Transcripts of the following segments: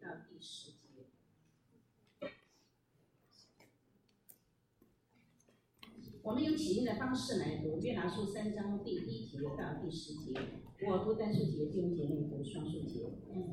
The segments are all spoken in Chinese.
到第10节。我们用起音的方式来读约拿书3章第1节到第10节，我读单数节，弟兄姐妹读双数节。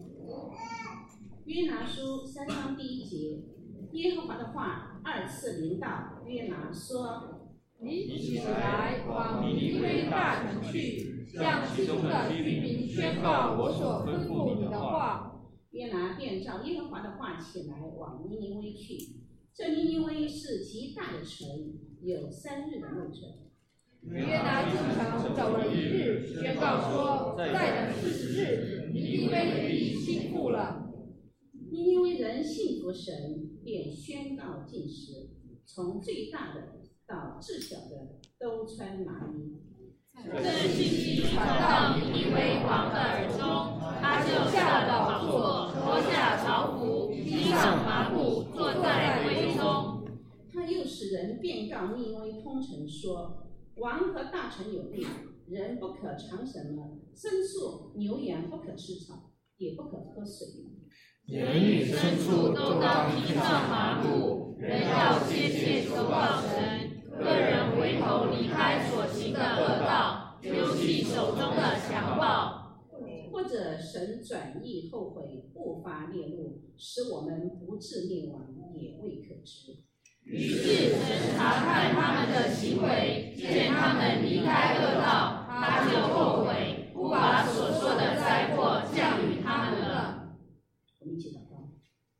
约拿书3章第1节，耶和华的话2次临到约拿说： 你起来，往尼尼微大城去，向其中的居民宣告我所吩咐你的话。 约拿便照耶和华的话起来，往尼尼微去。这尼尼微是极大的城，有3日的路程。 约拿进城走了1日，宣告说：再等40日，尼尼微必倾覆了。 尼尼微人信服神，便宣告禁食，从最大的到至小的都穿麻衣。 这信息传到尼尼微王的耳中，他就下了宝座，脱下朝服，披上麻布，坐在会中。 他又使人便告尼尼微通城说：王和大臣有令，人不可尝什么牲畜牛羊，不可吃草，也不可喝水。 人与牲畜都当披上麻布，人要切切求告神，个人回头离开所行的恶道，丢弃手中的强暴。 或者神转意后悔，不发烈怒，使我们不致灭亡，也未可知。 于是神查看他们的行为，见他们离开恶道，他就后悔，不把所说的灾祸降与他们了。 我们一起祷告。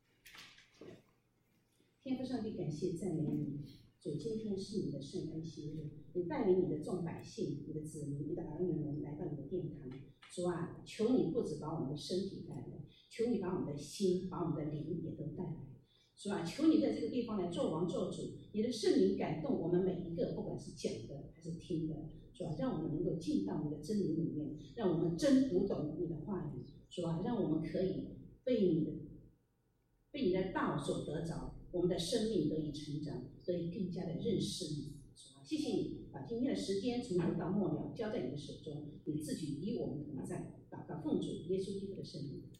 天父上帝，感谢赞美你，主，今天是你的圣安息日，你带领你的众百姓、你的子民、你的儿女们来到你的殿堂。主啊，求你不只把我们的身体带来，求你把我们的心、把我们的灵也都带来。主啊，求你在这个地方来做王做主，你的圣灵感动我们每一个，不管是讲的还是听的。主啊，让我们能够进到你的真理里面，让我们真读懂你的话语。主啊，让我们可以被你的道所得着，我们的生命得以成长，得以更加的认识你。主啊，谢谢你把今天的时间从头到末了交在你的手中，你自己与我们同在。祷告奉主耶稣基督的圣名。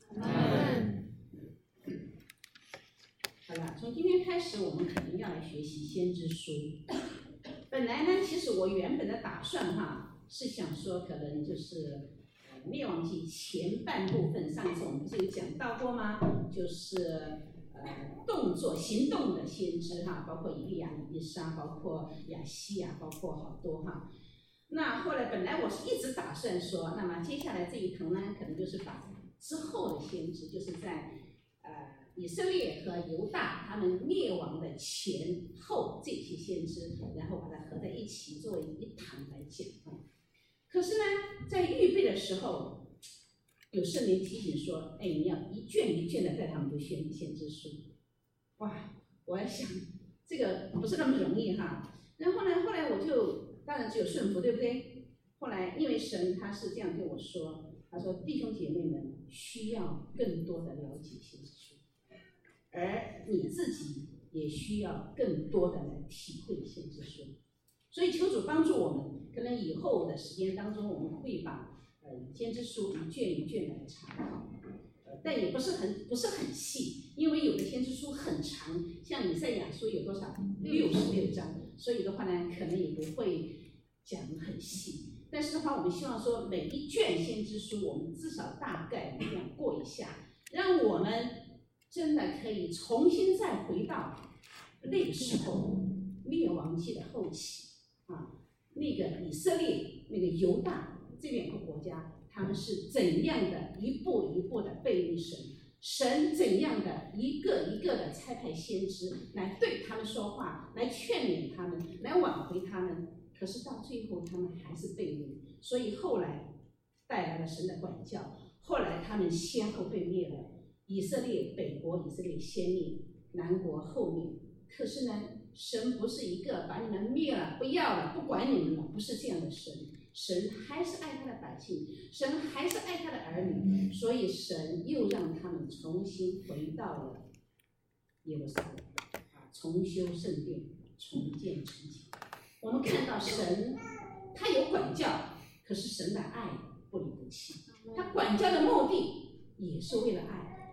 好了，从今天开始，我们可能要来学习先知书。本来呢，其实我原本的打算是想说，可能就是灭亡记前半部分，上一次我们不是有讲到过吗？就是动作行动的先知包括以利亚、以利沙，包括亚西亚，包括好多那后来本来我是一直打算说，那么接下来这一堂呢，可能就是把之后的先知，就是在以色列和犹大他们灭亡的前后这些先知，然后把它合在一起作为一堂来讲可是呢，在预备的时候，有圣灵提醒说：你要一卷一卷的带他们读先知书。哇，我在想这个不是那么容易然后呢，后来我就当然只有顺服，对不对？后来因为神他是这样对我说，他说弟兄姐妹们需要更多的了解先知书，而你自己也需要更多的来体会先知书。所以求主帮助我们，可能以后的时间当中，我们会把先知书一卷一卷的查考，但也不是很细，因为有的先知书很长，像以赛亚书有多少？66章，所以的话呢，可能也不会讲很细。但是的话，我们希望说每一卷先知书，我们至少大概这样过一下，让我们真的可以重新再回到那个时候灭亡记的后期那个以色列、那个犹大这两个国家，他们是怎样的一步一步的背离神，神怎样的一个一个的差派先知来对他们说话，来劝勉他们，来挽回他们。可是到最后他们还是背离，所以后来带来了神的管教，后来他们先后被灭了，以色列北国以色列先灭，南国后灭。可是呢，神不是一个把你们灭了不要了不管你们了，不是这样的神。神还是爱他的百姓，神还是爱他的儿女，所以神又让他们重新回到了耶路撒冷重修圣殿，重建城墙。我们看到神他有管教，可是神的爱不离不弃，他管教的目的也是为了爱，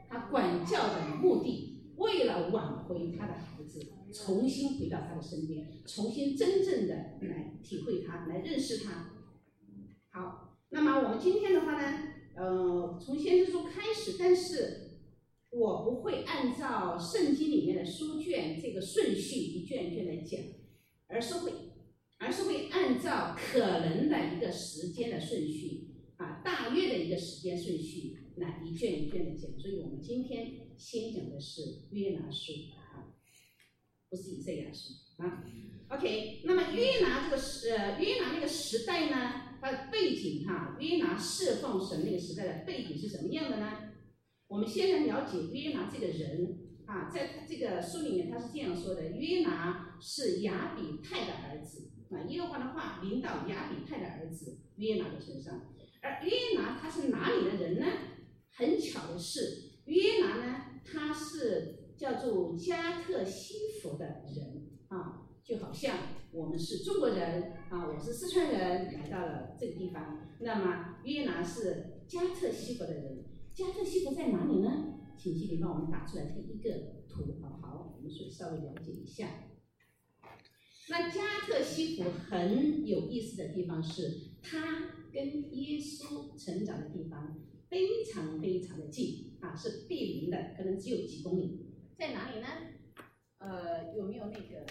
他管教的目的，为了挽回他的孩子，重新回到他的身边，重新真正的来体会他，来认识他。好，那么我们今天的话呢，从先知书开始，但是我不会按照圣经里面的书卷这个顺序一卷一卷来讲，而是会按照可能的一个时间的顺序大约的一个时间顺序来一卷一卷的讲。所以我们今天先讲的是约拿书不是以赛亚书OK， 那么约拿那个时代呢，它的背景约拿侍奉神那个时代的背景是什么样的呢？我们先来了解约拿这个人在这个书里面他是这样说的：约拿是亚比泰的儿子耶和华的话临到亚比泰的儿子约拿的身上。而约拿他是哪里的人呢？很巧的是，约拿呢他是叫做加特西弗的人就好像我们是中国人我是四川人来到了这个地方，那么约拿是加特西弗的人。加特西弗在哪里呢？请经理帮我们打出来第一个图好不好？我们稍微了解一下。那加特西弗很有意思的地方是，他跟耶稣成长的地方非常非常的近是毗邻的，可能只有几公里。在哪里呢？有没有那个？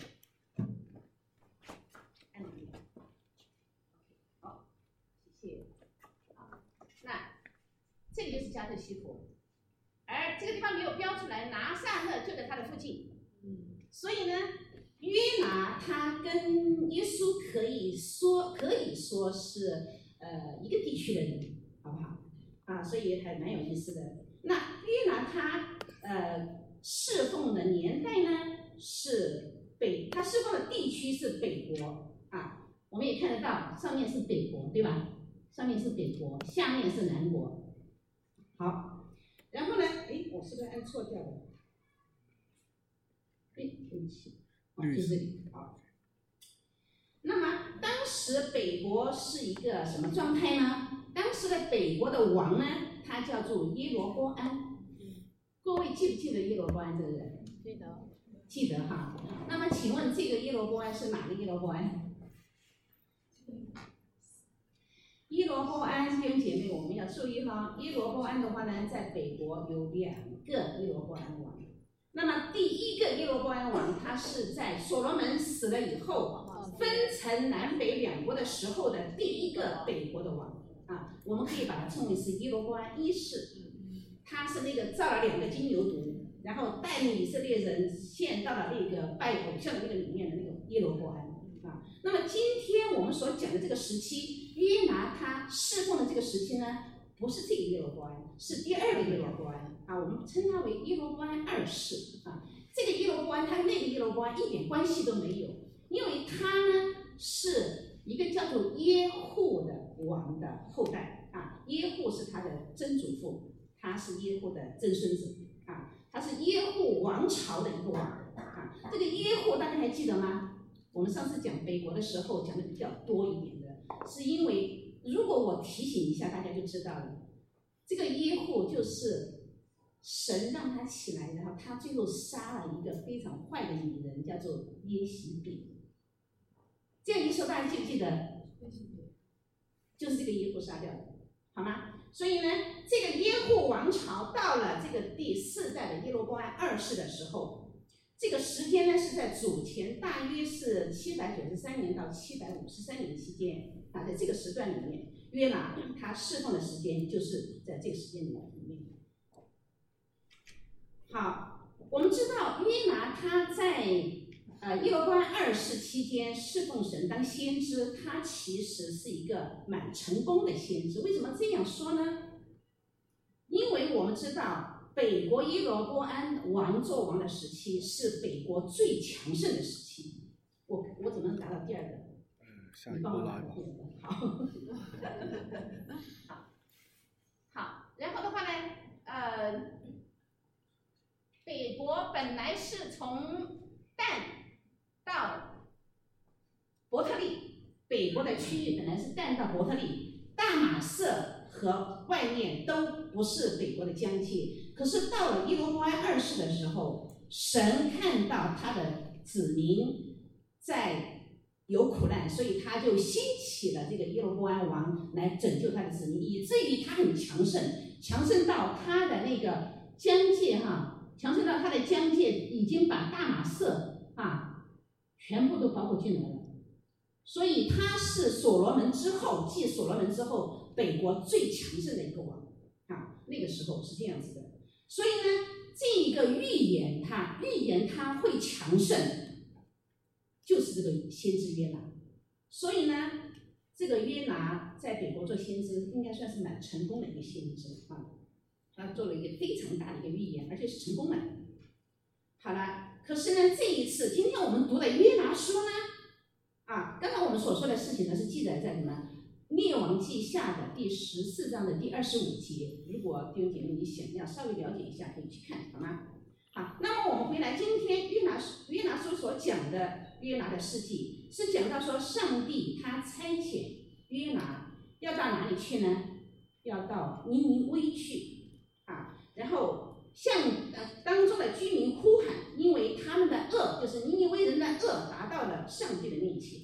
好，谢谢。那这里就是加特西弗，而这个地方没有标出来，拿撒勒就在他的附近。所以呢，约拿他跟耶稣可以说是一个地区的人，好不好？所以还蛮有意思的。那约拿他侍奉的年代呢是他侍奉的地区是北国我们也看得到，上面是北国，对吧？上面是北国，下面是南国。好，然后呢？我是不是按错掉了？对不起，就是这里。好，那么当时北国是一个什么状态呢？当时的北国的王呢，他叫做耶罗波安。各位记不记得耶罗波安这个人？记得哈。那么请问这个耶罗波安是哪个耶罗波安？耶罗波安，弟兄姐妹，我们要注意哈。耶罗波安的话呢，在北国有2个耶罗波安王。那么第一个耶罗波安王，他是在所罗门死了以后，分成南北2国的时候的第一个北国的王我们可以把它称为是耶罗波安一世。他是那个造了2个金牛犊，然后带领以色列人陷到了那个拜偶像的那个里面的那个耶罗波安那么今天我们所讲的这个时期，约拿他侍奉的这个时期呢，不是这个耶罗波安，是第2个耶罗波安我们称他为耶罗波安2世这个耶罗波安他跟那个耶罗波安一点关系都没有，因为他呢是一个叫做耶户的王的后代耶户是他的曾祖父，他是耶户的曾孙子他是耶户王朝的一个王这个耶户大家还记得吗？我们上次讲北国的时候讲的比较多一点的，是因为如果我提醒一下大家就知道了，这个耶户就是神让他起来，然后他最后杀了一个非常坏的女人，叫做耶洗别。这样一说大家记不记得？就是这个耶户杀掉的，好吗？所以呢，这个耶户王朝到了这个第4代的耶罗波安2世的时候，这个时间呢是在主前大约是793年到753年期间在这个时段里面，约拿他侍奉的时间就是在这个时间里面。好，我们知道约拿他在耶罗波安2世期间侍奉神当先知，他其实是一个蛮成功的先知。为什么这样说呢？因为我们知道北国耶罗波安王做王的时期是北国最强盛的时期。我怎么能达到第2个？你帮我拿个好。好，然后的话呢，北国本来是从但到伯特利，北国的区域本来是但到伯特利，大马色和外面都不是北国的疆界， 可是到了耶罗波安二世的时候，神看到他的子民在有苦难，所以他就兴起了这个耶罗波安王来拯救他的子民，以至于他很强盛，强盛到他的那个疆界强盛到他的疆界已经把大马色全部都包括进来了。所以他是所罗门之后，继所罗门之后，北国最强盛的一个王那个时候是这样子的。所以呢，这个预言他会强盛，就是这个先知约拿。所以呢，这个约拿在北国做先知，应该算是蛮成功的一个先知他做了一个非常大的一个预言，而且是成功的。好了，可是呢，这一次今天我们读的约拿书呢，刚刚我们所说的事情呢，是记载在什么？列王记下的第14章的第25节。如果弟兄姐妹你想要稍微了解一下，可以去看，好吗？好，那么我们回来，今天约拿书所讲的约拿的事迹，是讲到说上帝他差遣约拿要到哪里去呢？要到尼尼微去然后向当中的居民呼喊，因为他们的恶，就是尼尼微人的恶，达到了上帝的面前。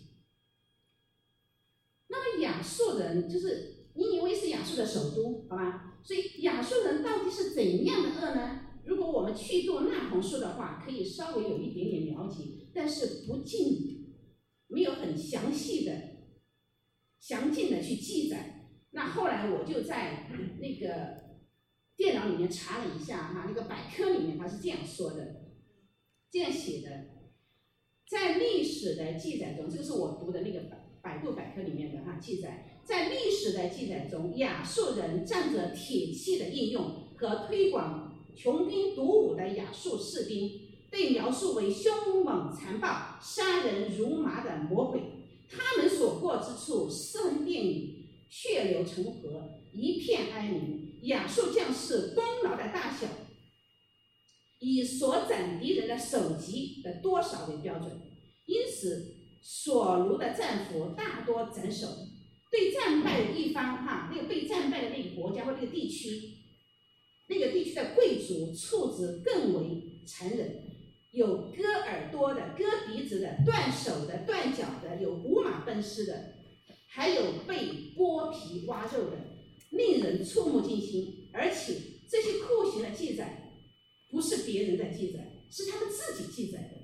那么亚述人，就是尼尼微是亚述的首都，好吗？所以亚述人到底是怎样的恶呢？如果我们去读那红书的话，可以稍微有一点点了解，但是没有很详尽的去记载。那后来我就在那个电脑里面查了一下那个百科里面他是这样说的，这样写的，在历史的记载中，这个是我读的那个百度百科里面的记载，在历史的记载中，亚述人仗着铁器的应用和推广穷兵黩武的亚述士兵，被描述为凶猛残暴、杀人如麻的魔鬼。他们所过之处，尸横遍野，血流成河，一片哀鸣。亚述将士功劳的大小，以所斩敌人的首级的多少为标准，因此所掳的战俘大多斩首。对战败的一方那个被战败的那个国家或那个地区的贵族处置更为残忍，有割耳朵的、割鼻子的、断手的、断脚的，有五马分尸的，还有被剥皮挖肉的，令人触目惊心。而且这些酷刑的记载不是别人在记载，是他们自己记载的。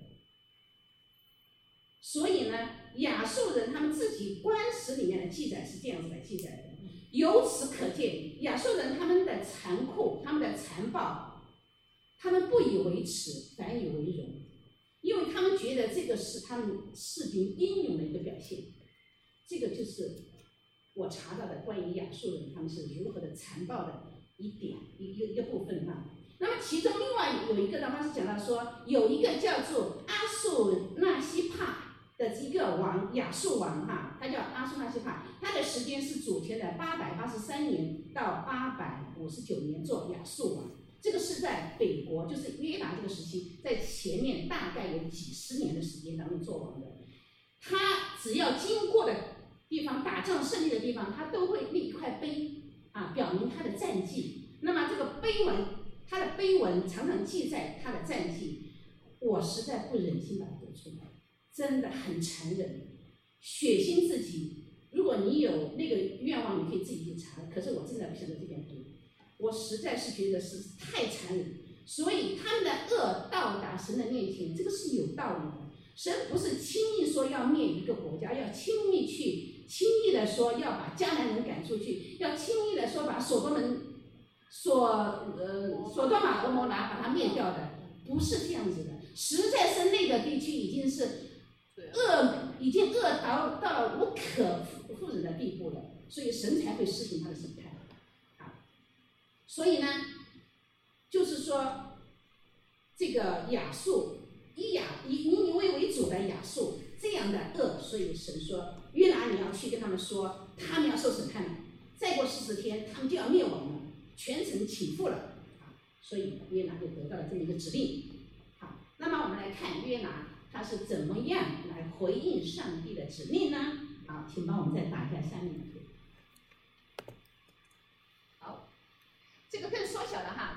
所以呢，亚述人他们自己官史里面的记载是这样子来记载的。由此可见，亚述人他们的残酷、他们的残暴，他们不以为耻，反以为荣，因为他们觉得这个是他们士兵英勇的一个表现。这个就是我查到的关于亚述人他们是如何的残暴的一个部分那么其中另外有一个的话是讲到说，有一个叫做阿述纳西帕的一个王，亚述王他叫阿述纳西帕，他的时间是主前的883年到859年做亚述王。这个是在北国，就是约拿这个时期，在前面大概有几十年的时间当中做王的。他只要经过的地方，打仗胜利的地方，他都会立一块碑表明他的战绩。那么这个碑文，他的碑文常常记载他的战绩。我实在不忍心把它读出来，真的很残忍，血腥至极。如果你有那个愿望，你可以自己去查，可是我真的不想在这边读，我实在是觉得是太残忍。所以他们的恶到达神的面前，这个是有道理的。神不是轻易说要灭一个国家，要轻易的说要把迦南人赶出去，要轻易的说把索多玛、蛾摩拉把它灭掉的，不是这样子的。实在是那个地区已经恶到了无可复忍的地步了，所以神才会施行他的审判所以呢，就是说这个亚述以尼尼微为主的亚述这样的恶，所以神说约拿你要去跟他们说，他们要受审判了，再过40天他们就要灭亡了，全城倾覆了所以约拿就得到了这么一个指令。好，那么我们来看约拿他是怎么样来回应上帝的指令呢？好，请帮我们再打一下下面的图。好，这个更缩小了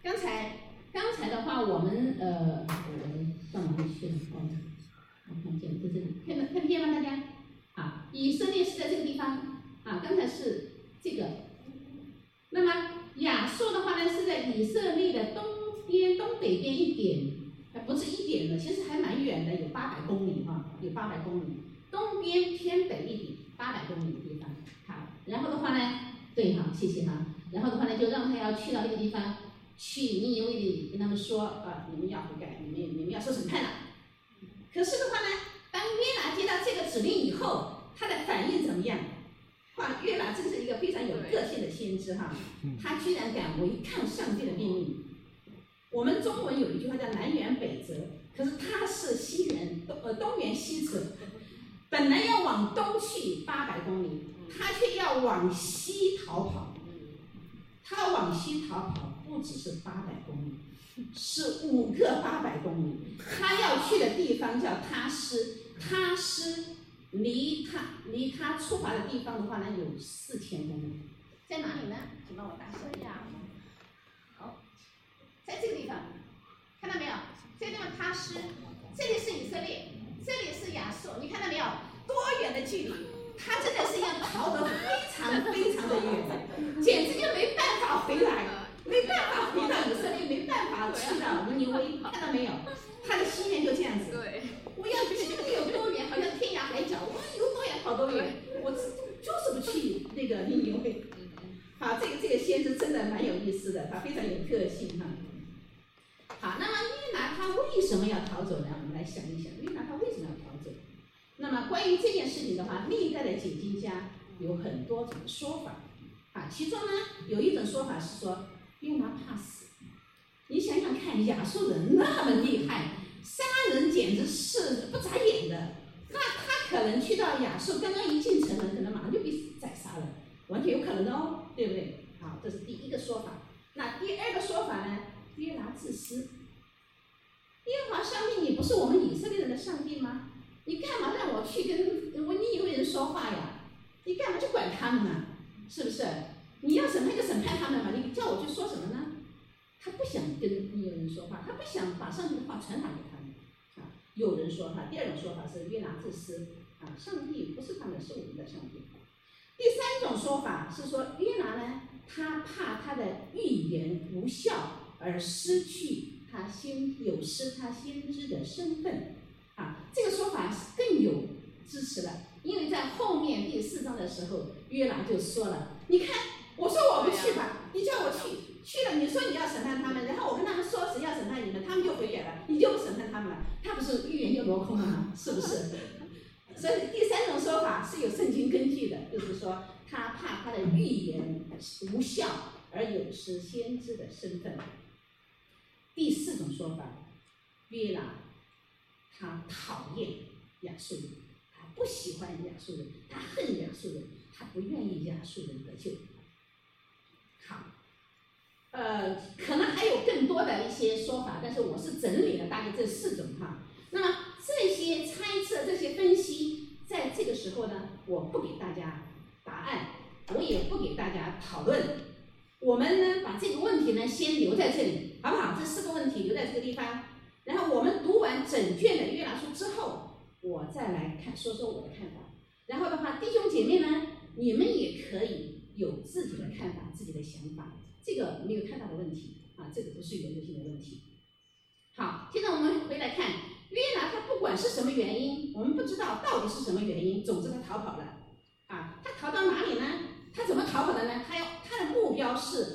刚才的话，我们到哪里去了？我看见在这里，看得见吗？大家？啊，以色列是在这个地方啊，刚才是这个。那么亚述的话呢，是在以色列的东北边一点，不是一点的，其实还蛮远的，有800公里哈，有800公里。东边偏北一点，800公里的地方。好，然后的话呢，对哈，谢谢哈。然后的话呢，就让他要去到那个地方去尼尼微的跟他们说你们要悔改，你们要受审判了。可是的话呢，当约拿接到这个指令以后，他的反应怎么样？约拿真是一个非常有个性的先知哈，他居然敢违抗上帝的命令。我们中文有一句话叫南辕北辙，可是他是东辕西辙，本来要往东去800公里，他却要往西逃跑。他往西逃跑不只是800公里，是5个800公里。他要去的地方叫他施，他施离他出发的地方的话呢有4000公里，在哪里呢？请帮我打声一下。好，在这个地方，看到没有？这个地方他施，这里是以色列，这里是亚述，你看到没有？多远的距离？他真的是要逃得非常非常的远，简直就没办法回来，没办法回到以色列，没办法去到尼尼微，看到没有？他的心愿就这样子。对，我要去那个有多远，好像天涯海角，我有多远跑多远，我就是不去那个尼尼微。好，这个先知真的蛮有意思的，他非常有个性哈。好，那么约拿他为什么要逃走呢？我们来想一想，约拿他为什么要逃走？那么关于这件事情的话，历代的解经家有很多种说法啊，其中呢有一种说法是说约拿怕死。你想想看，亚述人那么厉害，杀人简直是不眨眼的，那他可能去到亚述，刚刚一进城门，可能马上就被宰杀了，完全有可能的哦，对不对？好，这是第一个说法。那第二个说法呢？约拿自私。耶和华上帝，你不是我们以色列人的上帝吗？你干嘛让我去跟尼尼微人说话呀？你干嘛去管他们呢？是不是？你要审判就审判他们嘛，你叫我去说什么呢？他不想跟尼尼微人说话，他不想把上帝的话传达给他们。啊，有人说哈，第二种说法是约拿自私啊，上帝不是他们，是我们的上帝。第三种说法是说约拿呢，他怕他的预言无效而失去他先知的身份。啊，这个说法更有支持了，因为在后面第4章的时候，约拿就说了：“你看，我说我不去吧，你叫我去了，你说你要审判他们，然后我跟他们说谁要审判你们，他们就悔改了，你就不审判他们了，他不是预言就落空了吗？是不是？”所以第三种说法是有圣经根据的，就是说他怕他的预言无效而有失先知的身份。第4种说法，约拿他讨厌亚述人，他不喜欢亚述人，他恨亚述人，他不愿意亚述人得救。好，可能还有更多的一些说法，但是我是整理了大概这4种哈。那么这些猜测、这些分析，在这个时候呢，我不给大家答案，我也不给大家讨论。我们呢，把这个问题呢先留在这里，好不好？这4个问题留在这个地方。然后我们读完整卷的约拿书之后，我再来说说我的看法。然后的话，弟兄姐妹呢，你们也可以有自己的看法、自己的想法，这个没有太大的问题啊，这个不是原则性的问题。好，现在我们回来看约拿，他不管是什么原因，我们不知道到底是什么原因，总之他逃跑了啊。他逃到哪里呢？他怎么逃跑的呢？他的目标是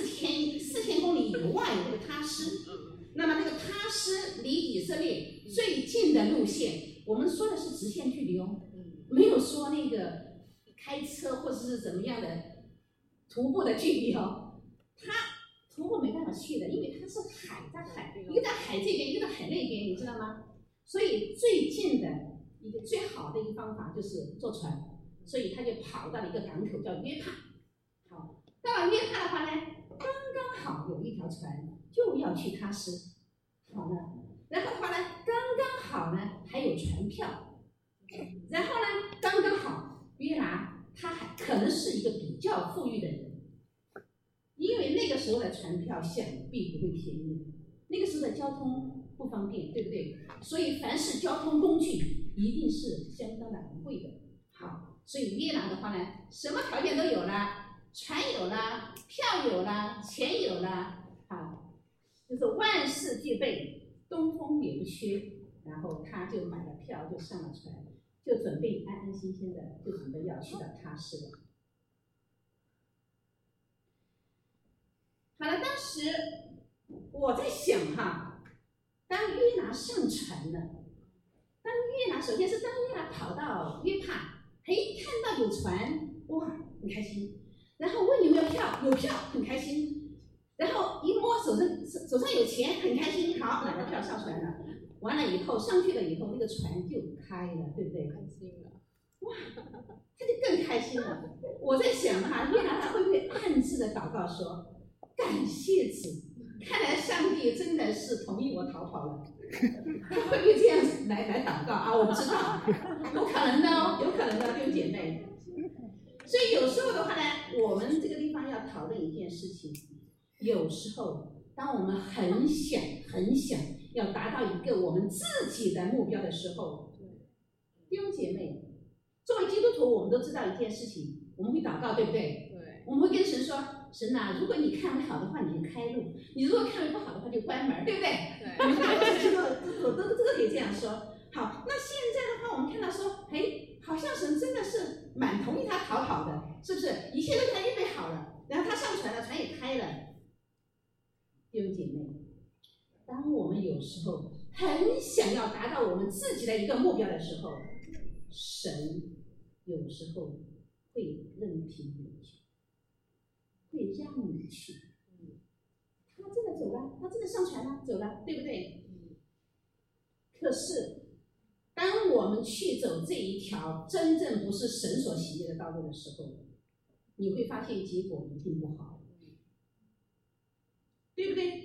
4000公里以外的那个他施。那么那个他施离以色列最近的路线，我们说的是直线距离哦，没有说那个开车或者是怎么样的徒步的距离哦。他徒步没办法去的，因为它是海，一个在海这边，一个在海那边，你知道吗？所以最近的一个最好的一个方法就是坐船，所以他就跑到了一个港口叫约帕。好，到了约帕的话呢，刚刚好有一条船就要去他施，好呢，然后的话呢，刚刚好呢还有船票，然后呢，刚刚好约拿他还可能是一个比较富裕的人， 因为那个时候的船票想必不会便宜，那个时候的交通不方便，对不对？所以凡是交通工具一定是相当的昂贵的。好，所以约拿的话呢，什么条件都有了，船有了，票有了，钱有了，好，就是万事俱备，东风也不缺。然后他就买了票，就上了船，就准备安安心心的，就准备要去到他市了。好了，当时我在想哈，当约拿上船了，首先是当约拿跑到约帕，看到有船，哇，很开心。然后问有没有票，有票，很开心。然后一摸手上有钱，很开心，好，买了票上船了。完了以后上去了以后，那个船就开了，对不对？ 开心了， 哇，他就更开心了。我在想哈，约拿他会不会暗自的祷告说，感谢主，看来上帝真的是同意我逃跑了。他会不会这样来祷告啊？我不知道，有可能的哦，有可能的，弟兄姐妹。所以有时候的话呢，我们这个地方要讨论一件事情，有时候当我们很想要达到一个我们自己的目标的时候，弟兄姐妹，作为基督徒，我们都知道一件事情，我们会祷告，对不对？ 对， 我们会跟神说，神啊，如果你看为好的话，你就开路；你如果看为不好的话，就关门，对不对？ 对， 我们大多数基督徒都可以这样说。好，那现在的话，我们看到说，好像神真的是蛮同意他逃跑的，是不是？一切都给他预备好了，然后他上船了，船也开了。弟兄姐妹，当我们有时候很想要达到我们自己的一个目标的时候，神有时候会任凭你去，会让你去。他真的走了，他真的上船了，走了，对不对？可是，当我们去走这一条真正不是神所喜悦的道路的时候，你会发现结果一定不好，对不对？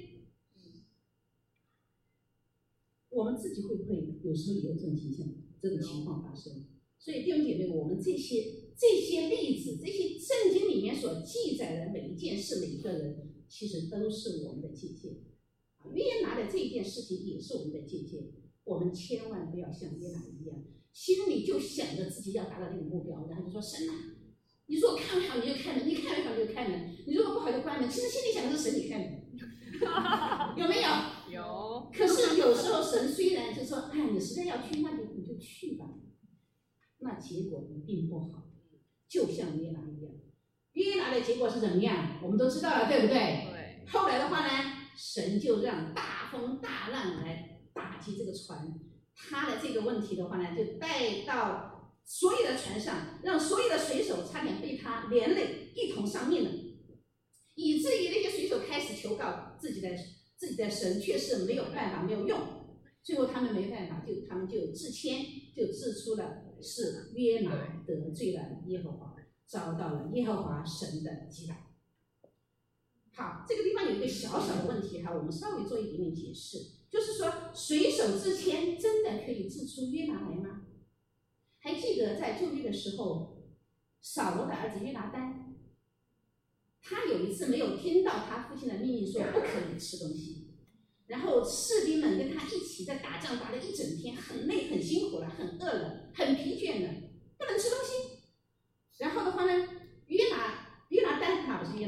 我们自己会不会有时候也有这种情况发生？所以弟兄姐妹，我们这些例子，这些圣经里面所记载的每一件事、每一个人，其实都是我们的借鉴。约拿的这一件事情也是我们的借鉴。我们千万不要像约拿一样，心里就想着自己要达到这个目标，然后就说神啊，你如果看好你就开门，你看好你就开门，你如果不好就关门。其实心里想的是神你开门，有没有？ 有。 可是有时候神虽然就说，哎，你实在要去，那你就去吧，那结果一定不好。就像约拿一样，约拿的结果是怎么样？我们都知道了，对不对？ 对。 后来的话呢，神就让大风大浪来打击这个船，他的这个问题的话呢，就带到所有的船上，让所有的水手差点被他连累一同丧命了，以至于那些水手开始求告自己的神，却是没有办法，没有用。最后他们没办法，他们就自谦，就指出了是约拿得罪了耶和华，遭到了耶和华神的击打。好，这个地方有一个小小的问题哈，我们稍微做一点点解释，就是说水手自谦真的可以指出约拿来吗？还记得在旧约的时候，扫罗的儿子约拿单，他有一次没有听到他父亲的命令说不可以吃东西，然后士兵们跟他一起在打仗，打了一整天，很累很辛苦了，很饿了，很疲倦了，不能吃东西。然后的话呢，约拿单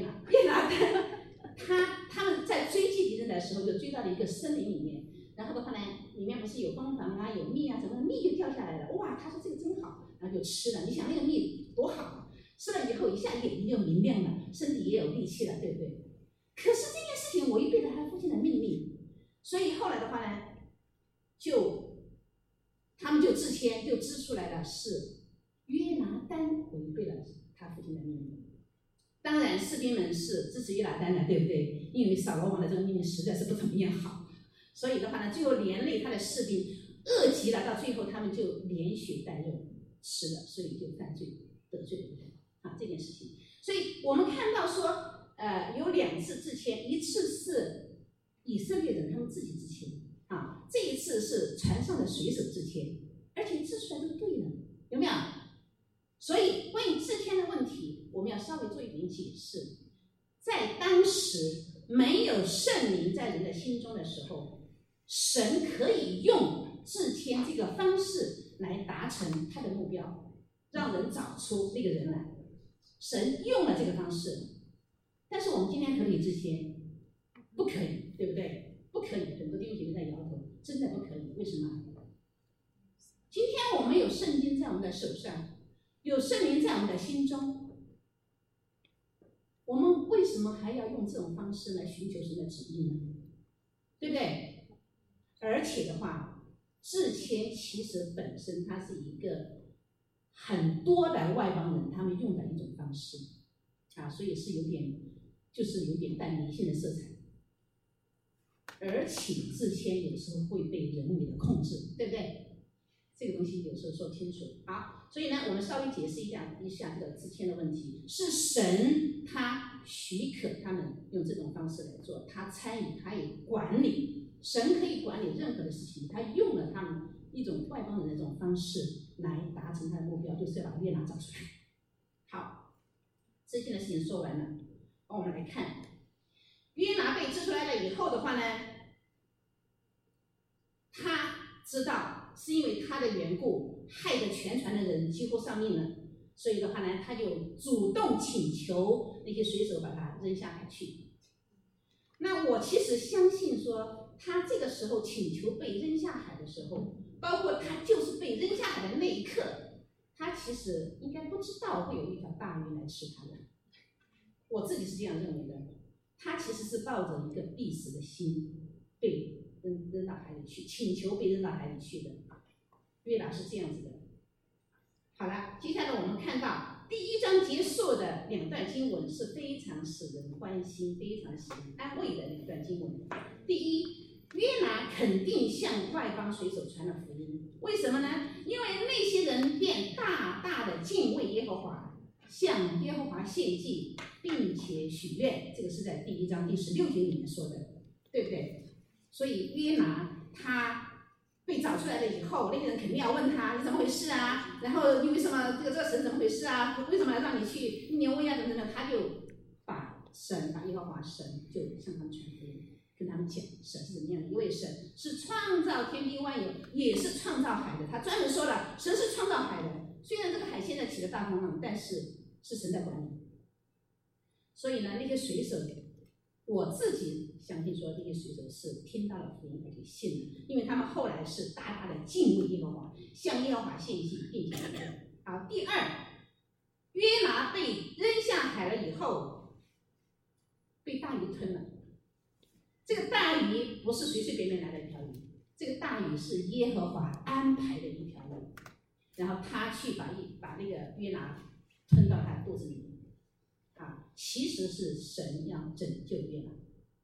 他们在追击敌人的时候，就追到了一个森林里面。然后的话呢，里面不是有蜂房啊，有蜜啊，什么蜜就掉下来了。哇，他说这个真好，然后就吃了。你想那个蜜多好啊！吃了以后一下眼睛就明亮了，身体也有力气了，对不对？可是这件事情违背了他父亲的命令，所以后来的话呢，他们就自谦，就指出来了是约拿单违背了他父亲的命令。当然士兵们是支持约拿单的，对不对？因为扫罗王的这个命令实在是不怎么样好，所以的话呢，最后连累他的士兵饿极了，到最后他们就连血带肉吃了，所以就犯罪得罪了人啊这件事情。所以我们看到说，有2次自谦，一次是以色列人他们自己自谦啊，这一次是船上的水手自谦，而且指出来都对了，有没有？所以关于自谦的问题，我们要稍微做一点解释。 在当时没有圣灵在人的心中的时候，神可以用自谦这个方式来达成他的目标，让人找出那个人来。神用了这个方式，但是我们今天可不可以自谦？不可以，对不对？不可以，很多弟兄姐妹在摇头，真的不可以。为什么？今天我们有圣经在我们的手上，有圣灵在我们的心中，我们为什么还要用这种方式来寻求神的旨意呢？对不对？而且的话，自谦其实本身它是一个很多的外邦人他们用的一种方式啊，所以是有点带迷信的色彩。而且自谦有时候会被人为的控制，对不对？这个东西有时候说清楚。好，所以呢，我们稍微解释一下这个自谦的问题。是神他许可他们用这种方式来做，他参与，他也管理。神可以管理任何的事情，他用了他们一种外邦人的这种方式来达成他的目标，就是要把约拿找出来。好，这件的事情说完了，我们来看约拿被支出来了以后的话呢，他知道是因为他的缘故，害得全船的人几乎丧命了，所以的话呢，他就主动请求那些水手把他扔下海去。那我其实相信说，他这个时候请求被扔下海的时候，包括他就是被扔下海的那一刻，他其实应该不知道会有一条大鱼来吃他的。我自己是这样认为的，他其实是抱着一个必死的心被扔到海里去，请求被扔到海里去的。约拿是这样子的。好了，接下来我们看到第1章结束的2段经文是非常使人欢心、非常使人安慰的2段经文。第一，约拿肯定向外邦水手传了福音，为什么呢？因为那些人便大大的敬畏耶和华，向耶和华献祭，并且许愿。这个是在第1章第16节里面说的，对不对？所以约拿他被找出来了以后，那些人肯定要问他你怎么回事啊？然后你为什么这个神怎么回事啊？为什么要让你去尼尼微啊？等等的，他就把耶和华神就向他们传福音，跟他们讲神是怎么样的一位神，是创造天地万有，也是创造海的。他专门说了，神是创造海的。虽然这个海现在起了大风浪，但是是神在管理。所以呢，那些水手，我自己相信说，这些水手是听到了福音而且信了，因为他们后来是大大的敬畏耶和华，向耶和华献祭，并且许愿。好，第二，约拿被扔下海了以后，被大鱼吞了。这个大鱼不是随随便便来的一条鱼，这个大鱼是耶和华安排的一条鱼，然后他去把那个约拿吞到他的肚子里面。其实是神要拯救约拿。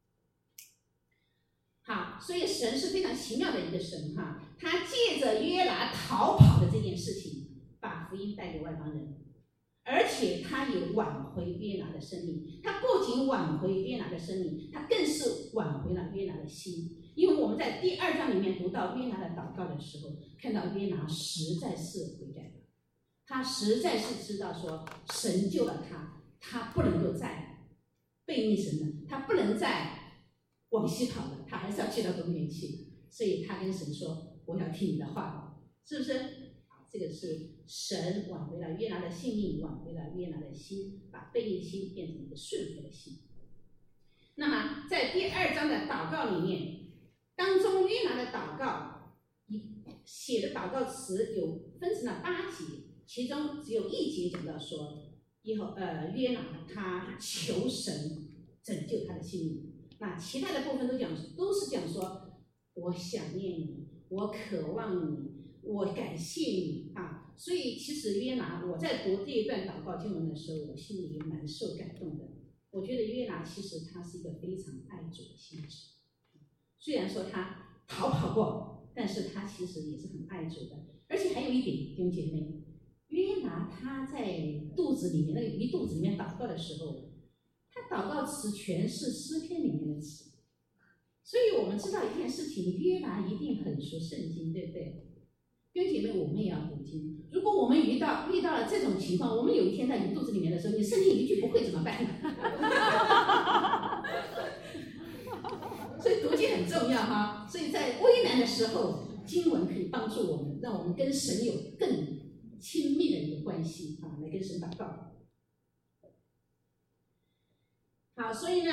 好，所以神是非常奇妙的一个神哈，他借着约拿逃跑的这件事情，把福音带给外邦人，而且他也挽回约拿的生命。他不仅挽回约拿的生命，他更是挽回了约拿的心。因为我们在第2章里面读到约拿的祷告的时候，看到约拿实在是悔改了，他实在是知道说神救了他，他不能够再背逆神了，他不能再往西跑了，他还是要去到东边去。所以他跟神说：“我要听你的话。”是不是？这个是神挽回了约拿的性命，挽回了约拿的心，把背逆心变成一个顺服的心。那么在第2章的祷告里面，当中约拿的祷告写的祷告词有分成了8节，其中只有1节讲到说约拿他求神拯救他的性命，那其他的部分都是讲说我想念你，我渴望你，我感谢你啊。所以其实约拿，我在读这一段祷告经文的时候，我心里也蛮受感动的。我觉得约拿其实他是一个非常爱主的心智，虽然说他逃跑过，但是他其实也是很爱主的。而且还有一点，弟兄姐妹，约拿他在肚子里面那个鱼肚子里面祷告的时候，他祷告词全是诗篇里面的词，所以我们知道一件事情，约拿一定很熟圣经，对不对？ 弟兄姐妹，我们也要读经。如果我们遇到了这种情况，我们有一天在你肚子里面的时候，你身体一句不会怎么办？所以读经很重要哈。所以在危难的时候，经文可以帮助我们，让我们跟神有更亲密的一个关系啊，来跟神祷告。好，所以呢，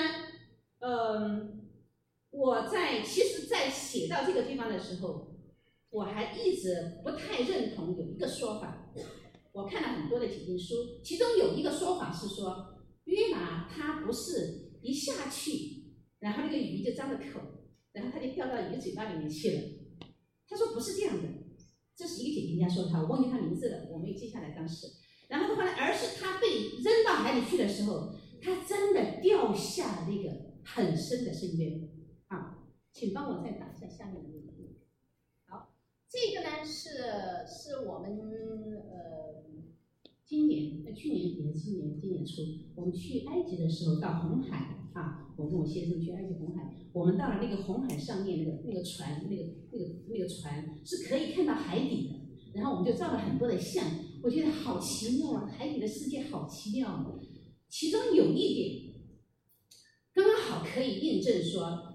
其实在写到这个地方的时候，我还一直不太认同有一个说法。我看了很多的解经书，其中有一个说法是说，约拿他不是一下去，然后那个鱼就张着口，然后他就掉到鱼嘴巴里面去了。他说不是这样的，这是一个解经家说的，我忘记他名字了，我没有记下来当时。然后的话呢，而是他被扔到海里去的时候，他真的掉下了那个很深的深渊。好，请帮我再打一下下面的那个。好，这个呢是我们去年底今年初，我们去埃及的时候到红海啊，我跟我先生去埃及红海，我们到了那个红海上面那个船，那个船是可以看到海底的，然后我们就照了很多的相，我觉得好奇妙啊，海底的世界好奇妙啊。其中有一点刚刚好可以印证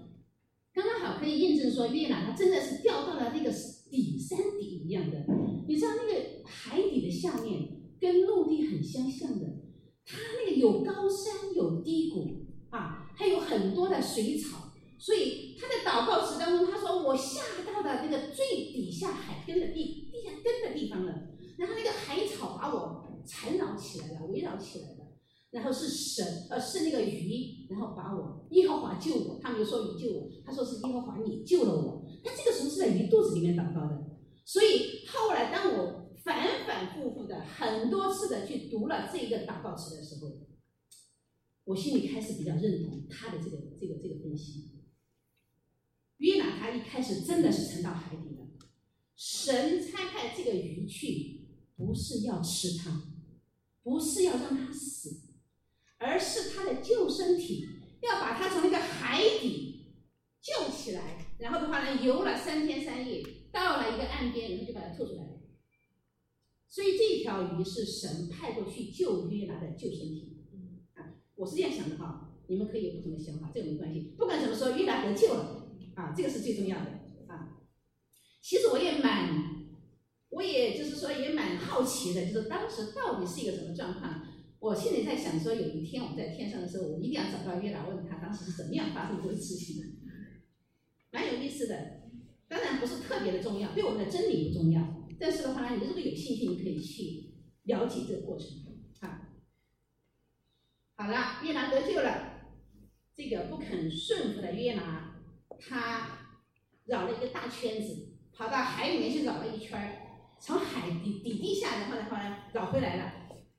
说，约拿他真的是掉到了那个山底一样的。你知道那个海底的下面跟陆地很相像的，它那个有高山有低谷啊，还有很多的水草，所以他在祷告词当中他说我下到了那个最底下海根的地下根的地方了，然后那个海草把我缠绕起来了，围绕起来了。然后是那个鱼，然后把我耶和华救我，他们就说鱼救我，他说是耶和华你救了我。他这个时候是在鱼肚子里面祷告的，所以后来当我反反复复的很多次的去读了这一个祷告词的时候，我心里开始比较认同他的这个分析。约拿他一开始真的是沉到海底了，神差派这个鱼去，不是要吃它，不是要让它死，而是他的救生体要把他从那个海底救起来，然后的话呢，游了3天3夜，到了一个岸边，然后就把它吐出来了。所以这条鱼是神派过去救约拿的救生体。我是这样想的哈，你们可以有不同的想法，这个没关系。不管怎么说，约拿得救了啊，这个是最重要的啊。其实我也就是说也蛮好奇的，就是当时到底是一个什么状况。我现在在想说，有一天我们在天上的时候，我一定要找到约拿，问他当时是怎么样发生这个事情的，蛮有意思的。当然不是特别的重要，对我们的真理不重要，但是的话呢，你如果有兴趣，你可以去了解这个过程啊。好了，约拿得救了，这个不肯顺服的约拿，他绕了一个大圈子，跑到海里面去绕了一圈，从海底下然后的话呢绕回来了。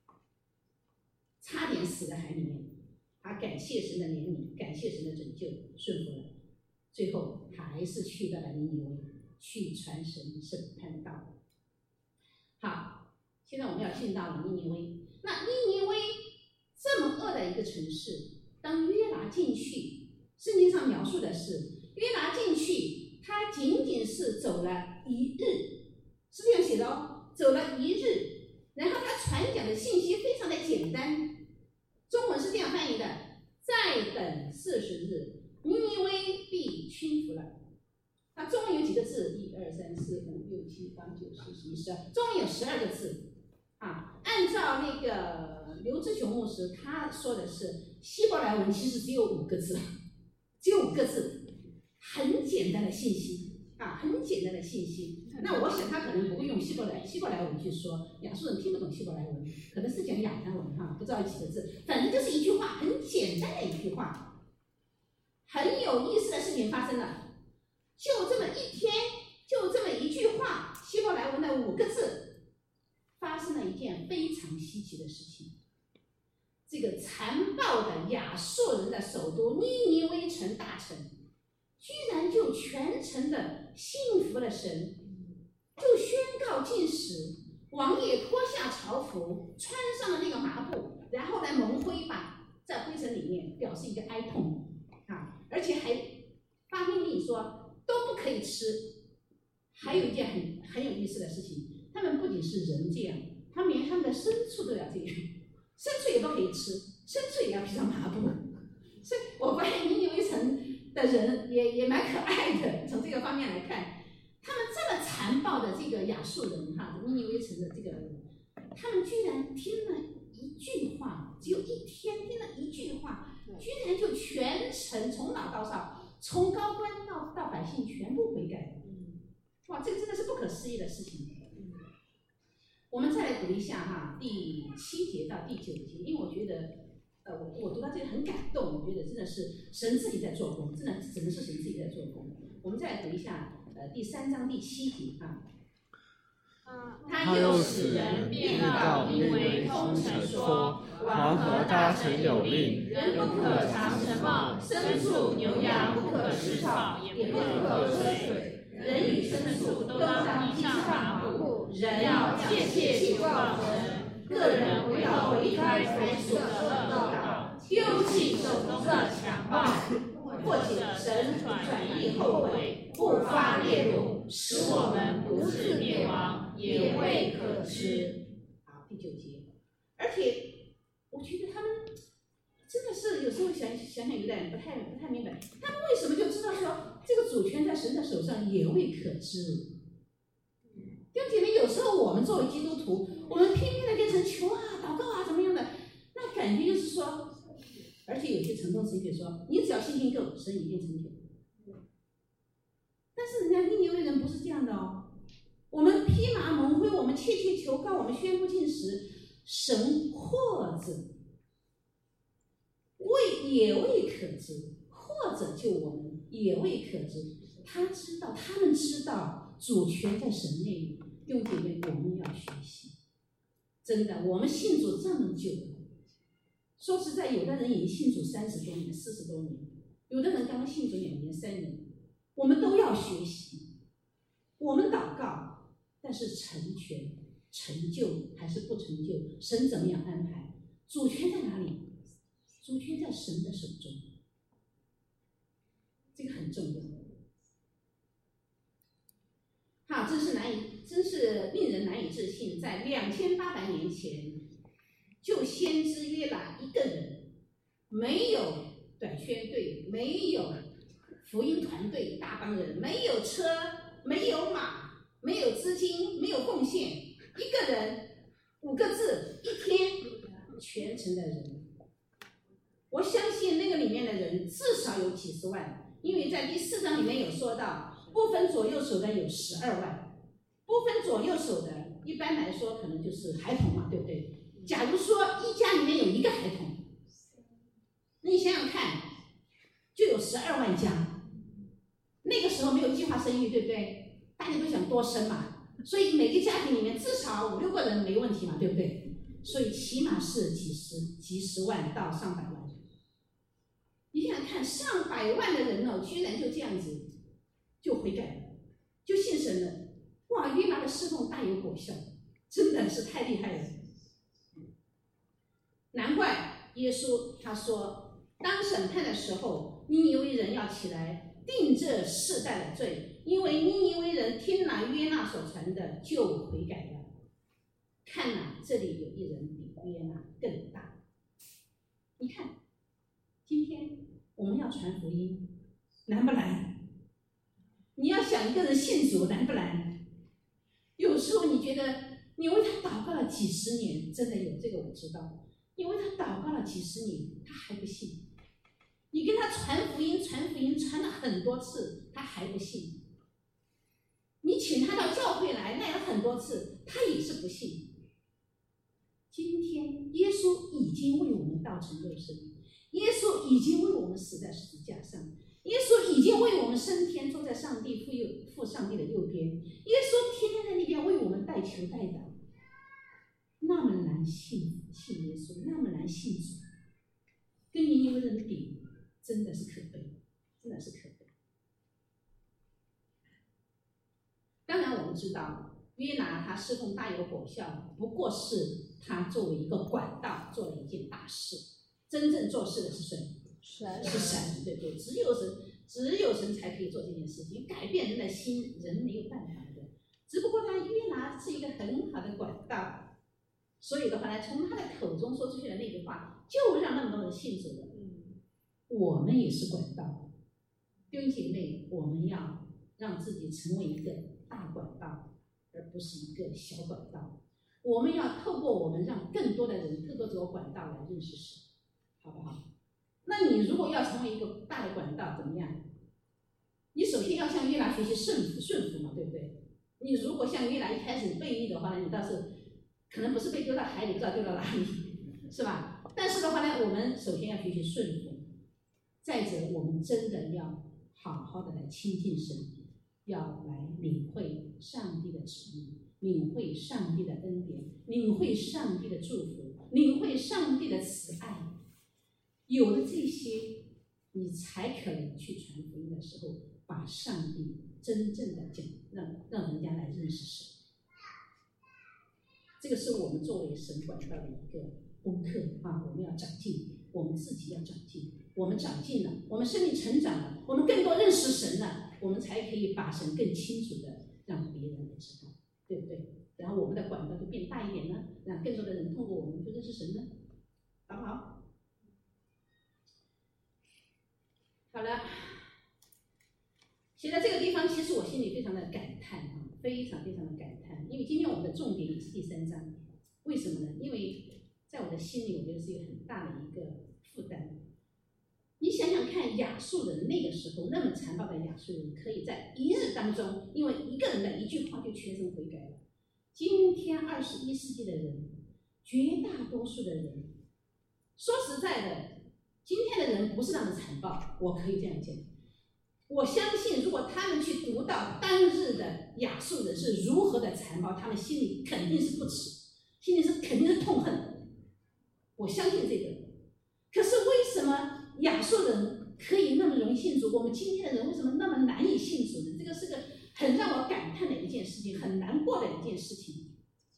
差点死在海里面，他感谢神的怜悯，感谢神的拯救，顺服了，最后还是去到了尼尼微，去传神审判的道。好，现在我们要进到了尼尼微。那尼尼微这么恶的一个城市，当约拿进去，圣经上描述的是约拿进去，他仅仅是走了1日，是这样写的哦，走了1日，然后他传讲的信息非常的简单。中文是这样翻译的：再等40日，尼尼微必屈服了。它中文有几个字？1、2、3、4、5、6、7、8、9、10、11、12，中文有12个字啊。按照那个刘志雄牧师他说的是，希伯来文其实只有5个字，只有5个字，很简单的信息啊，很简单的信息。那我想他可能不会用希伯来文去说，亚述人听不懂希伯来文，可能是讲亚兰文哈，不知道有几个字，反正就是一句话，很简单的一句话。很有意思的事情发生了，就这么一天，就这么一句话，希伯来文的5个字，发生了一件非常稀奇的事情。这个残暴的亚述人的首都尼尼微城大城，居然就全城的信服了神，就宣告禁食，王也脱下朝服，穿上了那个麻布，然后来蒙灰吧，在灰尘里面表示一个哀痛啊，而且还发命令说都不可以吃， 还有一件很有意思的事情，他们不仅是人这样，他们连他们的牲畜都要这样，牲畜也不可以吃，牲畜也要披上麻布。所以我发现尼尼微城的人也蛮可爱的，从这个方面来看，他们这么残暴的这个亚述人哈，尼尼微城的这个人，他们居然听了一句话，只有一天听了一句话，居然就全城从老到少，从高官到百姓全部悔改。哇，这个真的是不可思议的事情。我们再来读一下哈，第7节到第9节，因为我觉得，我读到这里很感动，我觉得真的是神自己在做工，真的只能是神自己在做工。我们再来读一下，第3章第7节啊。 他又使人变告因为通城说，王和他曾有令，人不可尝尘贸，牲畜牛羊不可食草，也不可喝水。人与牲畜都当披上麻布，人要切切求告神，个人唯有离开所属的恶道，丢弃手中的强暴，或者神转意后悔，不发烈怒，使我们不致灭亡，也未可知。 好，第9节，而且我觉得他们真的是有时候想想有点不太明白，他们为什么就知道说这个主权在神的手上也未可知？弟兄姐妹，有时候我们作为基督徒，我们拼命的跟神求啊、祷告啊，怎么样的，那感觉就是说，而且有些成功神学说，你只要信心够，神一定成就。但是人家尼尼微人不是这样的哦，我们披麻蒙灰，我们切切求告，我们宣布禁食，神或者也未可知，或者救我们也未可知。他们知道主权在神那里。弟兄姐妹，我们要学习。真的，我们信主这么久了，说实在，有的人已经信主30多年、40多年，有的人刚刚信主2年、3年，我们都要学习。我们祷告，但是成全、成就还是不成就，神怎么样安排？主权在哪里？主权在神的手中，这个很重要。好，真是令人难以置信，在2800年前，就先知约拿一个人，没有短宣队，没有福音团队大帮人，没有车，没有马，没有资金，没有奉献，一个人5个字，一天全城的人。我相信那个里面的人至少有几十万，因为在第4章里面有说到，不分左右手的有12万，不分左右手的，一般来说可能就是孩童嘛，对不对？假如说一家里面有1个孩童，那你想想看，就有12万家。那个时候没有计划生育，对不对？大家都想多生嘛，所以每个家庭里面至少5、6个人没问题嘛，对不对？所以起码是几十万到上百万。你想想看，上百万的人哦，居然就这样子就悔改了，就信神了。哇，约拿的侍奉大有果效，真的是太厉害了。难怪耶稣他说，当审判的时候，尼尼微人要起来定这世代的罪，因为尼尼微人听了约拿所传的就悔改了。看哪，这里有一人比约拿更大。你看，今天我们要传福音，难不难？你要想一个人信主，难不难？有时候你觉得你为他祷告了几十年，真的有这个我知道。你为他祷告了几十年，他还不信。你跟他传福音传了很多次，他还不信。你请他到教会来了很多次，他也是不信。今天耶稣已经为我们道成肉身，耶稣已经为我们死在十字架上，耶稣已经为我们升天，坐在上帝父上帝的右边，耶稣天天在那边为我们代求代祷。那么难信耶稣，那么难信主，跟尼尼微人比，真的是可悲，真的是可悲。当然我们知道约拿他侍奉大有果效，不过是他作为一个管道做了一件大事。真正做事的是谁？是神，对不对？只有神， 只有神才可以做这件事情，改变人的心，人没有办法的。只不过他约拿是一个很好的管道，所以的话呢，从他的口中说出去的那句话，就让那么多人信主了。我们也是管道，弟兄姐妹，我们要让自己成为一个大管道，而不是一个小管道。我们要透过我们，让更多的人透过这个管道来认识神，好不好？那你如果要成为一个大的管道，怎么样？你首先要向约拿学习顺服嘛，对不对？你如果像约拿一开始悖逆的话呢，你倒是可能不是被丢到海里，不知道丢到哪里，是吧？但是的话呢，我们首先要学习顺服。再者，我们真的要好好的来亲近神，要来领会上帝的旨意，领会上帝的恩典，领会上帝的祝福，领会上帝的慈爱。有了这些，你才可能去传福音的时候，把上帝真正的讲，让人家来认识神。这个是我们作为神管道的一个功课啊，我们要长进，我们自己要长进。我们长进了，我们生命成长了，我们更多认识神了，我们才可以把神更清楚的让别人来知道，对不对？然后我们的管道就变大一点呢，让更多的人通过我们就认识神呢，好不好？好了，写在这个地方，其实我心里非常的感叹啊，非常非常的感叹，因为今天我们的重点也是第3章，为什么呢？因为在我的心里，我觉得是一个很大的一个负担。你想想看，亚述人那个时候那么残暴的亚述人，可以在一日当中，因为一个人的一句话就全身悔改了。今天21世纪的人，绝大多数的人，说实在的，今天的人不是那么残暴，我可以这样讲。我相信，如果他们去读到当日的亚述人是如何的残暴，他们心里肯定是不耻，心里肯定是痛恨。我相信这个。可是为什么亚述人可以那么容易信主，我们今天的人为什么那么难以信主呢？这个是个很让我感叹的一件事情，很难过的一件事情。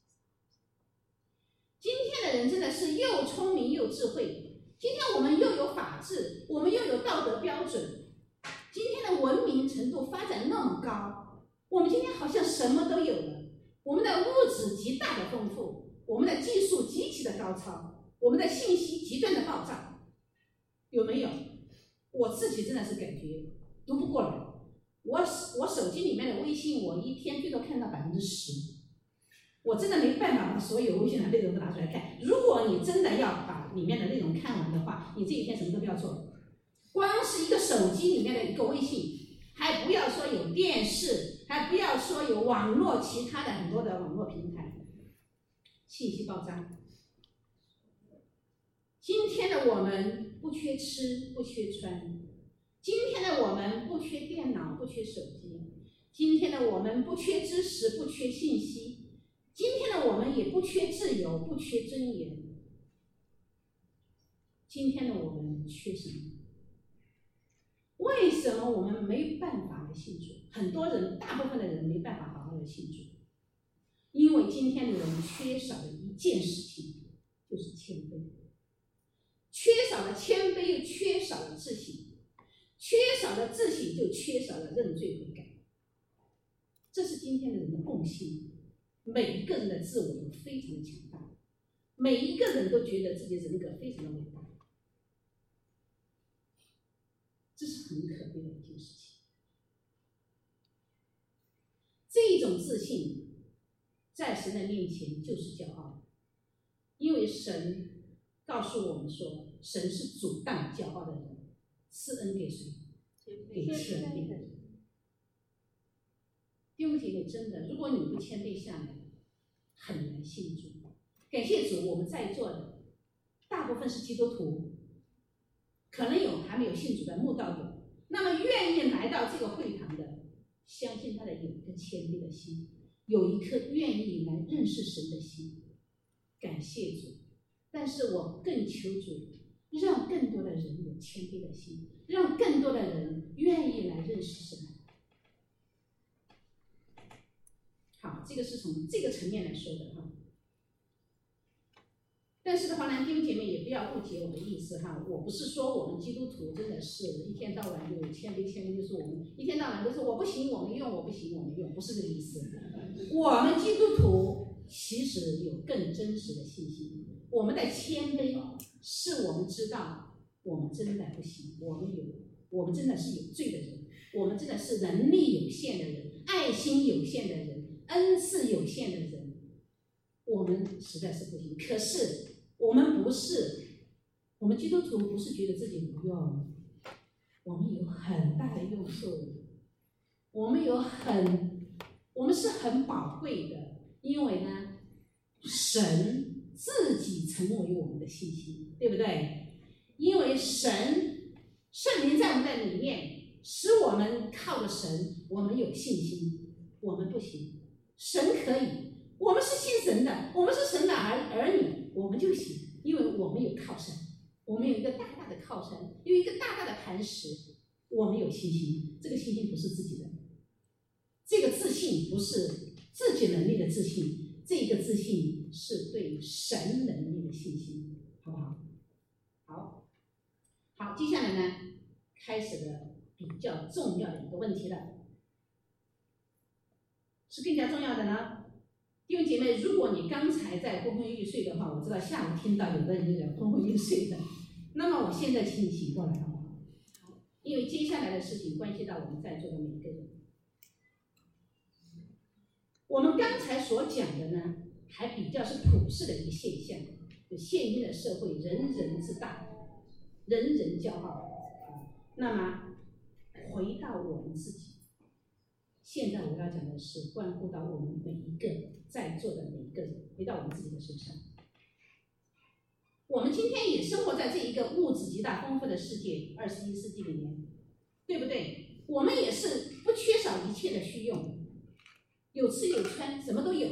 今天的人真的是又聪明又智慧，今天我们又有法治，我们又有道德标准，今天的文明程度发展那么高，我们今天好像什么都有了，我们的物质极大的丰富，我们的技术极其的高超，我们的信息极端的爆炸，有没有？我自己真的是感觉读不过来。我手机里面的微信，我一天最多看到10%，我真的没办法把所有微信的内容都拿出来看。如果你真的要把里面的内容看完的话，你这一天什么都不要做，光是一个手机里面的一个微信，还不要说有电视，还不要说有网络其他的很多的网络平台，信息爆炸。今天的我们不缺吃，不缺穿；今天的我们不缺电脑，不缺手机；今天的我们不缺知识，不缺信息；今天的我们也不缺自由，不缺尊严。今天的我们缺什么？为什么我们没办法来信主？很多人，大部分的人没办法好好的信主，因为今天的人缺少了一件事情，就是谦卑。缺少了谦卑，又缺少了自省；缺少了自省，就缺少了认罪悔改。这是今天的人的共性。每一个人的自我都非常的强大，每一个人都觉得自己人格非常的伟大，这是很可悲的一件事情。这种自信在神的面前就是骄傲，因为神告诉我们说，神是阻挡骄傲的人，赐恩给谁？给谦卑的人。弟兄姐妹，真的，如果你不谦卑下来，很难信主。感谢主，我们在座的大部分是基督徒，可能有还没有信主的慕道友，那么愿意来到这个会堂的，相信他的有一颗谦卑的心，有一颗愿意来认识神的心。感谢主。但是我更求主，让更多的人有谦卑的心，让更多的人愿意来认识神。好，这个是从这个层面来说的哈。 但是的话呢，弟兄姐妹也不要误解我的意思哈，我不是说我们基督徒真的是一天到晚就谦卑，就是我们一天到晚都是我不行我们用，我不行我们用，不是这个意思。我们基督徒其实有更真实的信心，我们的谦卑是我们知道我们真的不行，我们真的是有罪的人，我们真的是能力有限的人，爱心有限的人，恩赐有限的人，我们实在是不行。可是我们基督徒不是觉得自己不用，我们有很大的用处，我们是很宝贵的，因为呢，神自己成为我们的信心，对不对？因为圣灵在我们的里面，使我们靠着神，我们有信心，我们不行，神可以，我们是信神的，我们是神的儿女，我们就行，因为我们有靠山，我们有一个大大的靠山，有一个大大的磐石，我们有信心。这个信心不是自己的，这个自信不是自己能力的自信，这个自信是对神能力的信心，好不好？好，接下来呢，开始了比较重要的一个问题了，是更加重要的呢。弟兄姐妹，如果你刚才在昏昏欲睡的话，我知道下午听到有的人在昏昏欲睡的，那么我现在请你醒过来好不好？因为接下来的事情关系到我们在座的每一个人。我们刚才所讲的呢，还比较是普世的一个现象，就现今的社会人人自大，人人骄傲。那么回到我们自己，现在我要讲的是关乎到我们每一个在座的每一个人，回到我们自己的身上。我们今天也生活在这一个物质极大丰富的世界，21世纪里面，对不对？我们也是不缺少一切的需用，有吃有穿，什么都有。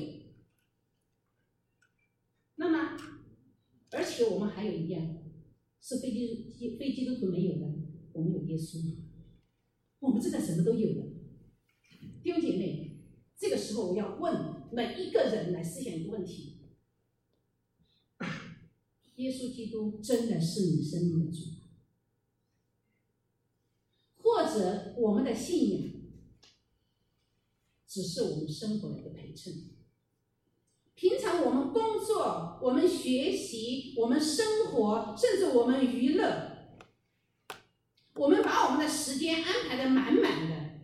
那么，而且我们还有一样是非基督徒没有的，我们有耶稣，我们真的什么都有的。弟兄姐妹，这个时候我要问每一个人来思想一个问题：耶稣基督真的是你生命的主，或者我们的信仰只是我们生活的一个陪衬？平常我们工作，我们学习，我们生活，甚至我们娱乐，我们把我们的时间安排得满满的，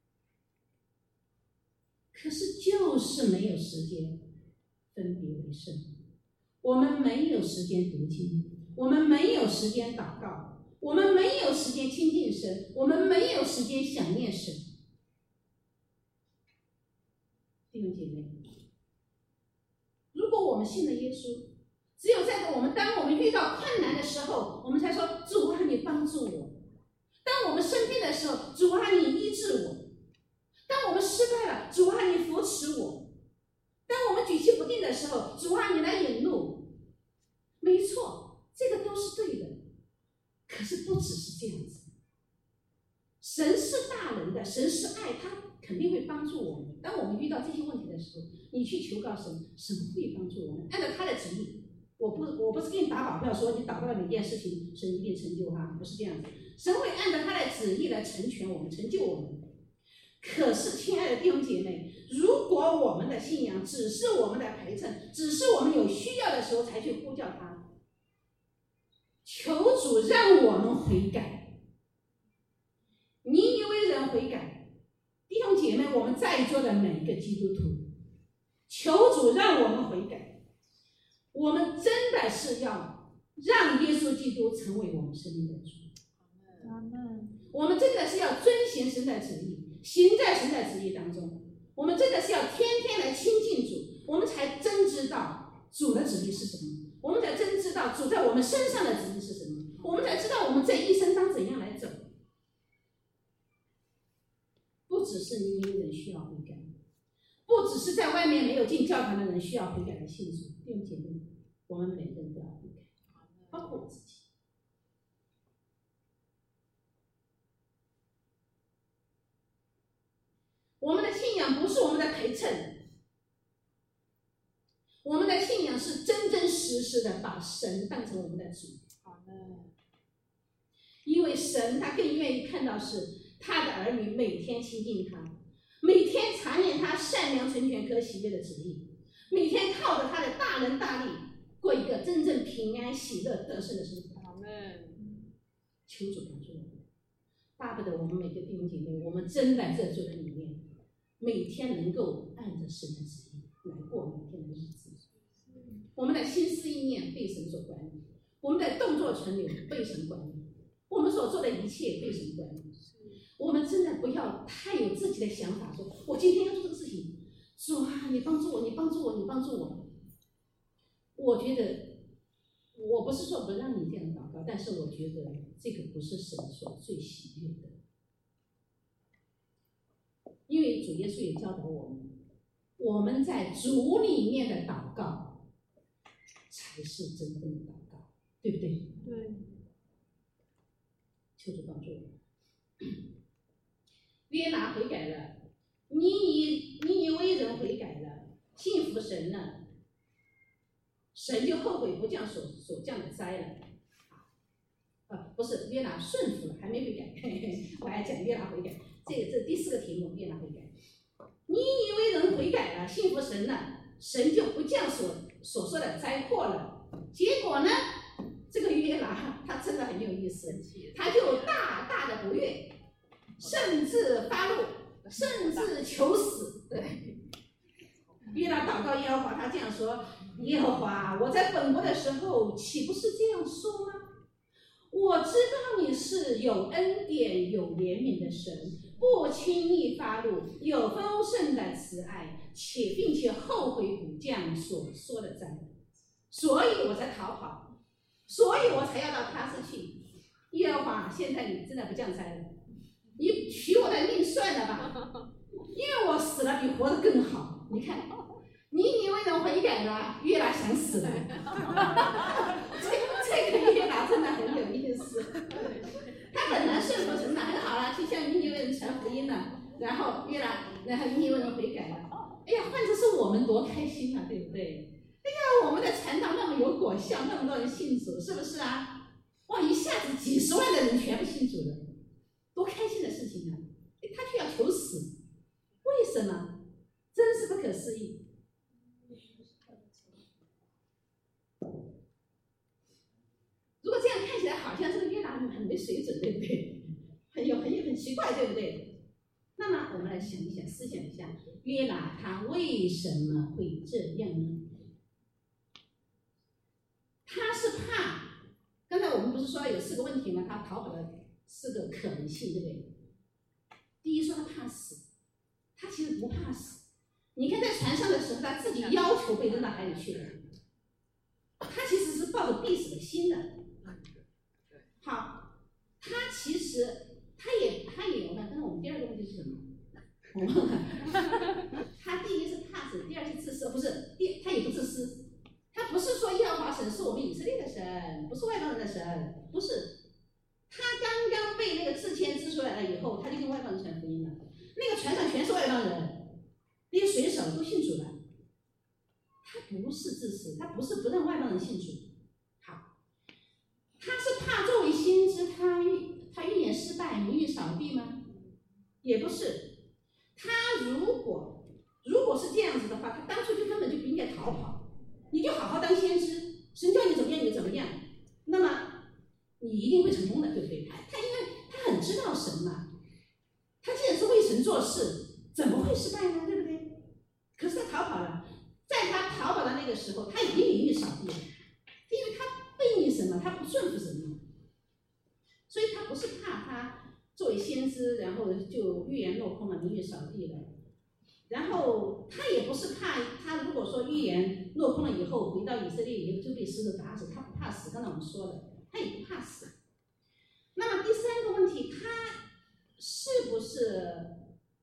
可是就是没有时间分别为圣，我们没有时间读经，我们没有时间祷告，我们没有时间亲近神，我们没有时间想念神。弟兄姐妹，如果我们信了耶稣，只有当我们遇到困难的时候，我们才说主啊，你帮助我；当我们生病的时候，主啊，你医治我；当我们失败了，主啊，你扶持我；当我们举棋不定的时候，主啊，你来引路。没错，这个都是对的。可是不只是这样子，神是大能的，神是爱，他肯定会帮助我们。当我们遇到这些问题的时候，你去求告神，神会帮助我们，按照他的旨意。我不是给你打保票说你祷告的每件事情神一定成就哈，不是这样子。神会按照他的旨意来成全我们，成就我们。可是，亲爱的弟兄姐妹，如果我们的信仰只是我们的陪衬，只是我们有需要的时候才去呼叫他，求主让我们悔改。你以为人悔改？弟兄姐妹，我们在座的每一个基督徒，求主让我们悔改。我们真的是要让耶稣基督成为我们生命的主。我们真的是要遵行神的旨意，行在神的旨意当中。我们真的是要天天来亲近主，我们才真知道主的旨意是什么，我们才真知道主在我们身上的旨意是什么，我们才知道我们这一生当怎样来走。不只是年轻人需要悔改，不只是在外面没有进教堂的人需要悔改的信主。弟兄姐妹，我们每个人都要悔改，包括我自己。我们的信仰不是我们的陪衬，我们的信仰是真真实实的把神当成我们的主。因为神他更愿意看到是他的儿女每天亲近他，每天查念他善良、纯全、可喜悦的旨意，每天靠着他的大能大力过一个真正平安、喜乐、得胜的生活。求主帮助我们，巴不得我们每个弟兄姐妹，我们真在这主的里面，每天能够按着神的旨意来过每天的日子。我们的心思意念被神所管理，我们的动作存留被神管理，我们所做的一切被神管理。我们真的不要太有自己的想法，说我今天要做这个事情，主啊，你帮助我，你帮助我，你帮助我。我觉得，我不是说不让你这样祷告，但是我觉得这个不是神所最喜悦的。因为主耶稣也教导我们，我们在主里面的祷告才是真正的祷告，对不对？ 对。 求主帮助我们。约拿悔改了，尼尼微人悔改了，信服神了，神就后悔不降所降的灾了。不是约拿顺服了，还没悔改。我还讲约拿悔改，这第4个题目，约拿悔改。尼尼微人悔改了，信服神了，神就不降所说的灾祸了。结果呢，这个约拿他真的很有意思，他就大大的不悦，甚至发怒，甚至求死。对，约拿祷告耶和华，他这样说：耶和华，我在本国的时候岂不是这样说吗？我知道你是有恩典、有怜悯的神，不轻易发怒，有丰盛的慈爱，并且后悔补降所说的灾，所以我才逃跑，所以我才要到他斯去。耶和华，现在你真的不降灾了，你取我的命算了吧，因为我死了比活得更好。你看，尼尼微人悔改了，约拿想死了。这个约拿真的很有意思。他本来顺服神的很好了，去向尼尼微人传福音了，然后尼尼微人悔改了。哎呀，换作是我们多开心啊，对不对？哎呀，我们的传道那么有果效，那么多人信主，是不是啊？哇，一下子几10万的人全部信主了，多开心的事情啊！他却要求死，为什么？真是不可思议。如果这样看起来，好像这个约拿很没水准，对不对？很奇怪，对不对？那么我们来想一想，思想一下，约拿他为什么会这样呢？他是怕，刚才我们不是说有4个问题吗？他逃跑的4个可能性，对不对？第一，说他怕死，他其实不怕死。你看在船上的时候，他自己要求被扔到海里去了，他其实是抱着必死的心的。好，他其实他也，我看，刚才我们第2个问题是什么？我忘了。他第一是怕死，第二是自私，不是，他也不自私。他不是说耶和华神是我们以色列的神，不是外邦人的神，不是。他刚刚被那个自谦支出来了以后，他就跟外邦人传福音了。那个船上全是外邦人，那些水手都信主了。他不是自私，他不是不让外邦人信主。好，他是怕作为先知他预言失败，名誉扫地吗？也不是。他如果是这样子的话，他当初就根本就不应该逃跑，你就好好当先知，神叫你怎么样你就怎么样，那么你一定会成功的，对不对？他因为他很知道神嘛，他既然是为神做事，怎么会失败呢？对不对？可是他逃跑了，在他逃跑的那个时候，他已经名誉扫地了，因为他背逆神嘛，他不顺服神嘛，所以他不是怕他作为先知，然后就预言落空了，名誉扫地了。然后他也不是怕他如果说预言落空了以后回到以色列以后就被石头打死，他不怕死。刚才我们说了，他也不怕死。那么第3个问题，他是不是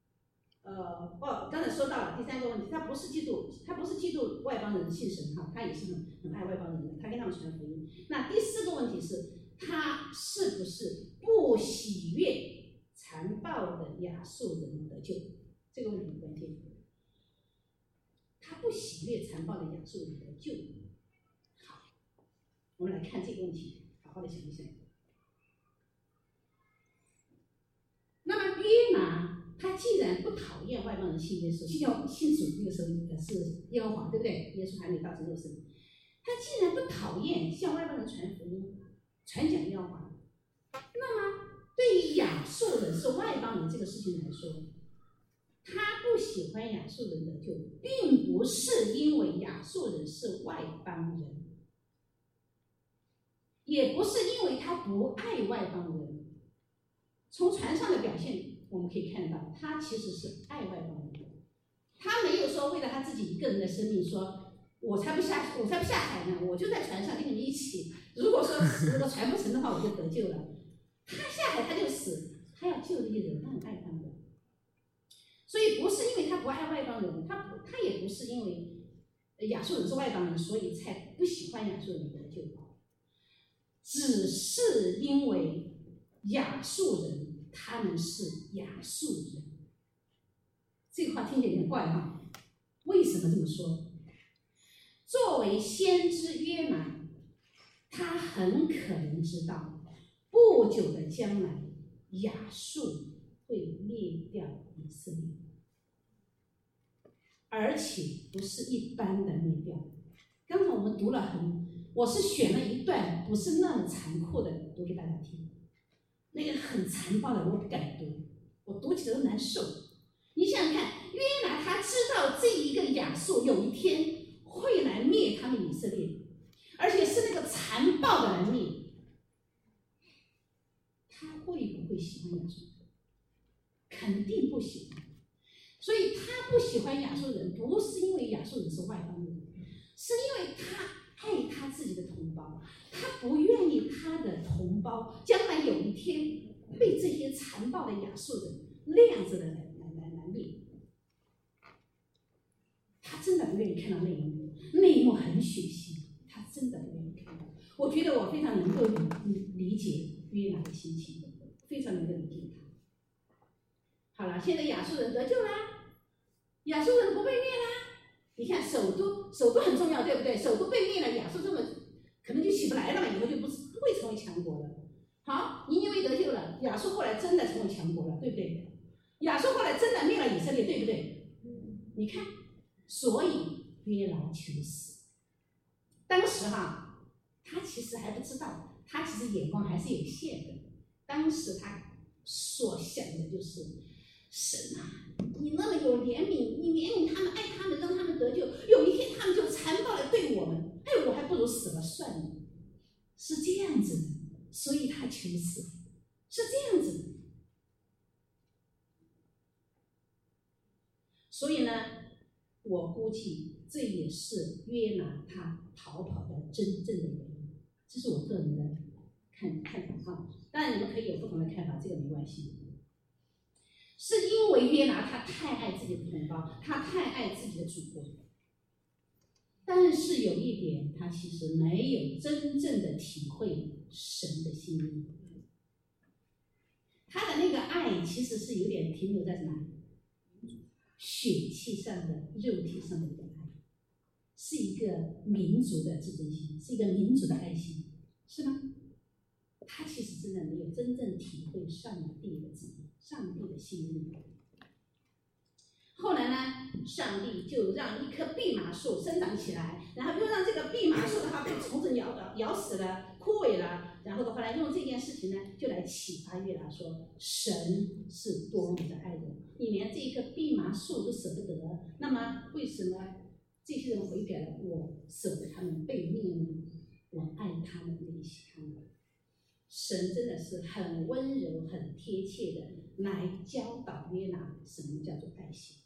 刚才说到了第3个问题，他不是嫉妒外邦人信神哈，他也是很爱外邦人的，他跟他们传福音。那第4个问题是，他是不是不喜悦残暴的亚述人得救？这个问题很关键。他不喜悦残暴的亚述人得救。好， 我们来看这个问题，好好的想一想。那么约拿他既然不讨厌外邦人信耶稣，信主那个时候是耶和华，对不对？耶稣还没道成肉身。他既然不讨厌向外邦人传福音、传讲耶和华，那么对于亚述人是外邦人这个事情来说，他不喜欢亚述人得救，并不是因为亚述人是外邦人，也不是因为他不爱外邦人。从船上的表现我们可以看到，他其实是爱外邦人的。他没有说为了他自己一个人的生命说，我才不下海呢，我就在船上跟你们一起。如果说这个船不成的话，我就得救了。他下海他就死，他要救这些人，他很爱他们。所以不是因为他不爱外邦人，他也不是因为亚述人是外邦人，所以才不喜欢亚述人得救，只是因为亚述人他们是亚述人。这个话听起来有点怪哈，为什么这么说？作为先知约拿，他很可能知道不久的将来亚述会灭掉以色列，而且不是一般的灭掉。刚才我们读了我是选了一段不是那么残酷的读给大家听，那个很残暴的我不敢读，我读起来都难受。你想想看，约拿他知道这一个亚述有一天会来灭他们以色列，而且是那个残暴的来灭，他会不会喜欢亚述？肯定不喜欢。所以他不喜欢亚述人，不是因为亚述人是外邦人，是因为他爱他自己的同胞，他不愿意他的同胞将来有一天被这些残暴的亚述人那样子的来灭。他真的不愿意看到那一幕，那一幕很血腥，他真的不愿意看到。我觉得我非常能够理解约拿的心情，非常能够理解他。好了，现在亚述人得救啦，亚述人不被灭啦。你看首都很重要，对不对？首都被灭了，亚述这么可能就起不来了嘛，以后就不会成为强国了。好，尼尼微得救了，亚述后来真的成为强国了，对不对？亚述后来真的灭了以色列，对不对？你看，所以约拿求死。当时他其实还不知道，他其实眼光还是有限的。当时他所想的就是，神啊，你那么有怜悯，你怜悯他们，爱他们，让他们得救。有一天他们就残暴地对我们，我还不如死了算了。是这样子的，所以他求死，是这样子的。所以呢，我估计这也是约拿他逃跑的真正的原因，这是我个人的看法当然你们可以有不同的看法，这个没关系。是因为约拿他太爱自己的同胞，他太爱自己的祖国，但是有一点，他其实没有真正的体会神的心意。他的那个爱其实是有点停留在什么？血气上的、肉体上的一个爱，是一个民族的自尊心，是一个民族的爱心，是吗？他其实真的没有真正体会上帝的旨意，上帝的心意。后来呢，上帝就让一棵蓖麻树生长起来，然后又让这个蓖麻树的话被虫子咬死了、枯萎了，然后的话呢，用这件事情呢，就来启发约拿说，神是多么的爱人，你连这一棵蓖麻树都舍不得，那么为什么这些人悔改了，我舍得他们被灭呢？我爱他们，怜惜他们。神真的是很温柔、很贴切的来教导约拿什么叫做爱心。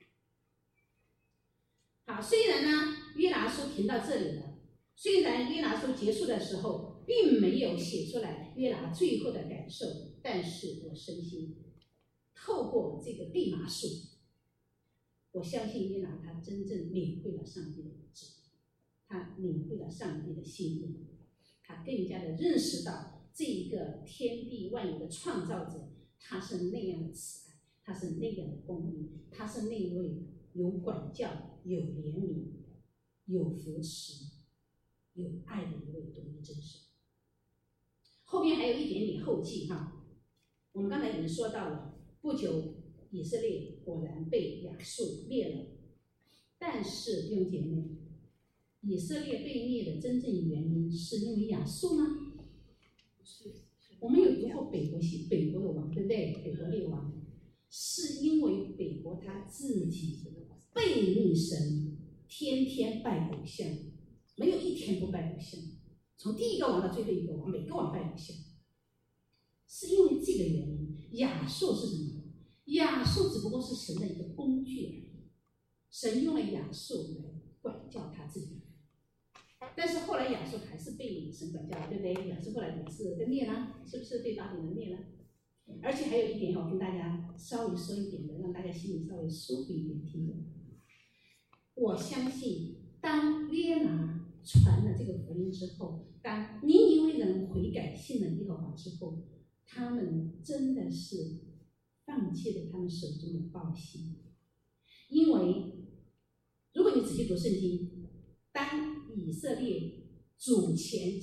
好，虽然呢，约拿书停到这里了，虽然约拿书结束的时候并没有写出来约拿最后的感受，但是我深信，透过这个蓖麻树，我相信约拿他真正领会了上帝的旨意，他领会了上帝的心意，他更加的认识到这一个天地万有的创造者，他是那样的慈爱，他是那样的公义，他是那位有管教、有怜悯、有扶持、 有爱的一位独一真神。后面还有一点点后记哈，我们刚才已经说到了，不久以色列果然被亚述灭了，但是弟兄姐妹，以色列被灭的真正原因是因为亚述吗？我们有读过北国的王，对不对？北国列王是因为北国他自己背逆神，天天拜偶像，没有一天不拜偶像，从第一个王到最后一个王，每个王拜偶像，是因为这个原因。亚述是什么？亚述只不过是神的一个工具而已，神用了亚述来管教他自己。但是后来亚述还是被神管教了，对不对？亚述后来也是被灭了，是不是被巴比伦灭了？而且还有一点要跟大家稍微说一点的，让大家心里稍微舒服一点听的。我相信，当约拿传了这个福音之后，当尼尼微人悔改信了耶和华之后，他们真的是放弃了他们手中的报信。因为如果你仔细读圣经，当以色列主前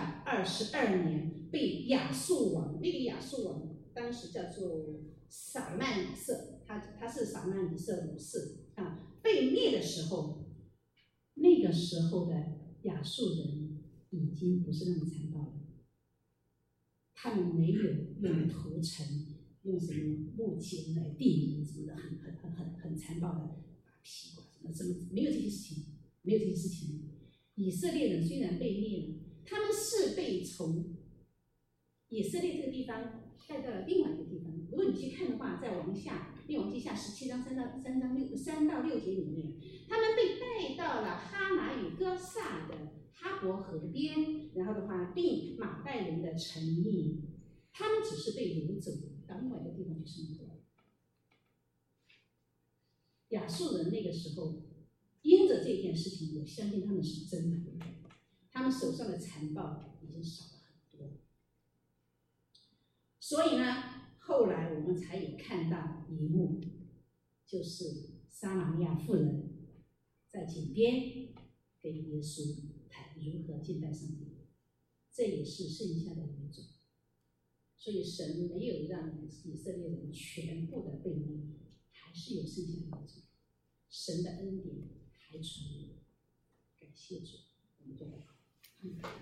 722年被亚述王，那个亚述王当时叫做撒曼以色，他是撒曼以色五世啊，被灭的时候，那个时候的亚述人已经不是那么残暴了，他们没有用屠城，用什么木剑来地人什么的，很残暴的打屁股什么，没有这些事情，没有这些事情。以色列人虽然被灭了，他们是被从以色列这个地方带到了另外一个地方。如果你去看的话，在列王记下17章3到6节里面，他们被带到了哈拿与哥萨的哈伯河边，然后的话，并马代人的城邑，他们只是被掳走到另外一个地方去生活。亚述人那个时候，因着这件事情，我相信他们是真的悔改，他们手上的残暴已经少了很多。所以呢，后来我们才有看到一幕，就是撒玛利亚妇人在井边跟耶稣谈如何敬拜上帝，这也是剩下的一种。所以神没有让以色列人全部的被灭，还是有剩下的一种。神的恩典还存留，感谢主，我们做得好。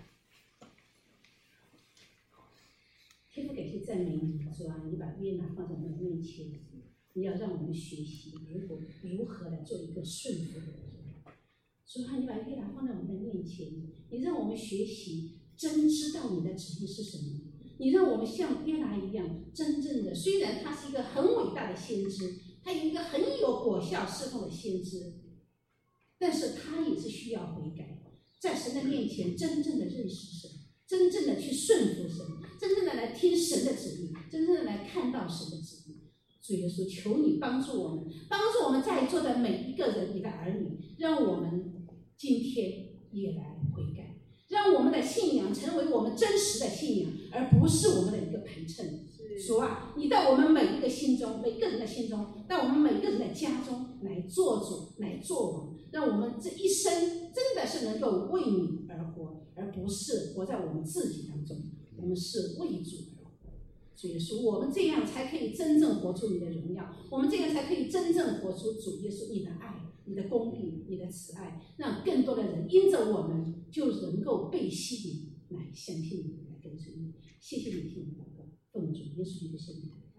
天父，感谢赞美你，主啊，你把约拿放在我们面前，你要让我们学习如何来做一个顺服的人。主啊，你把约拿放在我们的面前，你让我们学习真知道你的旨意是什么。你让我们像约拿一样，真正的，虽然他是一个很伟大的先知，他有一个很有果效侍奉的先知，但是他也是需要悔改，在神的面前真正的认识神，真正的去顺服神，真正的来听神的旨意，真正的来看到神的旨意。主耶稣，求你帮助我们，帮助我们在座的每一个人，你的儿女，让我们今天也来悔改，让我们的信仰成为我们真实的信仰，而不是我们的一个陪衬。主啊，你到我们每一个心中，每个人的心中，到我们每个人的家中来做主，来做王，让我们这一生真的是能够为你而活，而不是活在我们自己当中。我们是为主而活。主耶稣，我们这样才可以真正活出你的荣耀，我们这样才可以真正活出主耶稣你的爱、你的公义、你的慈爱，让更多的人因着我们就能够被吸引来相信你，来跟随你。谢谢你听我们祷告，奉主耶稣基督的圣名。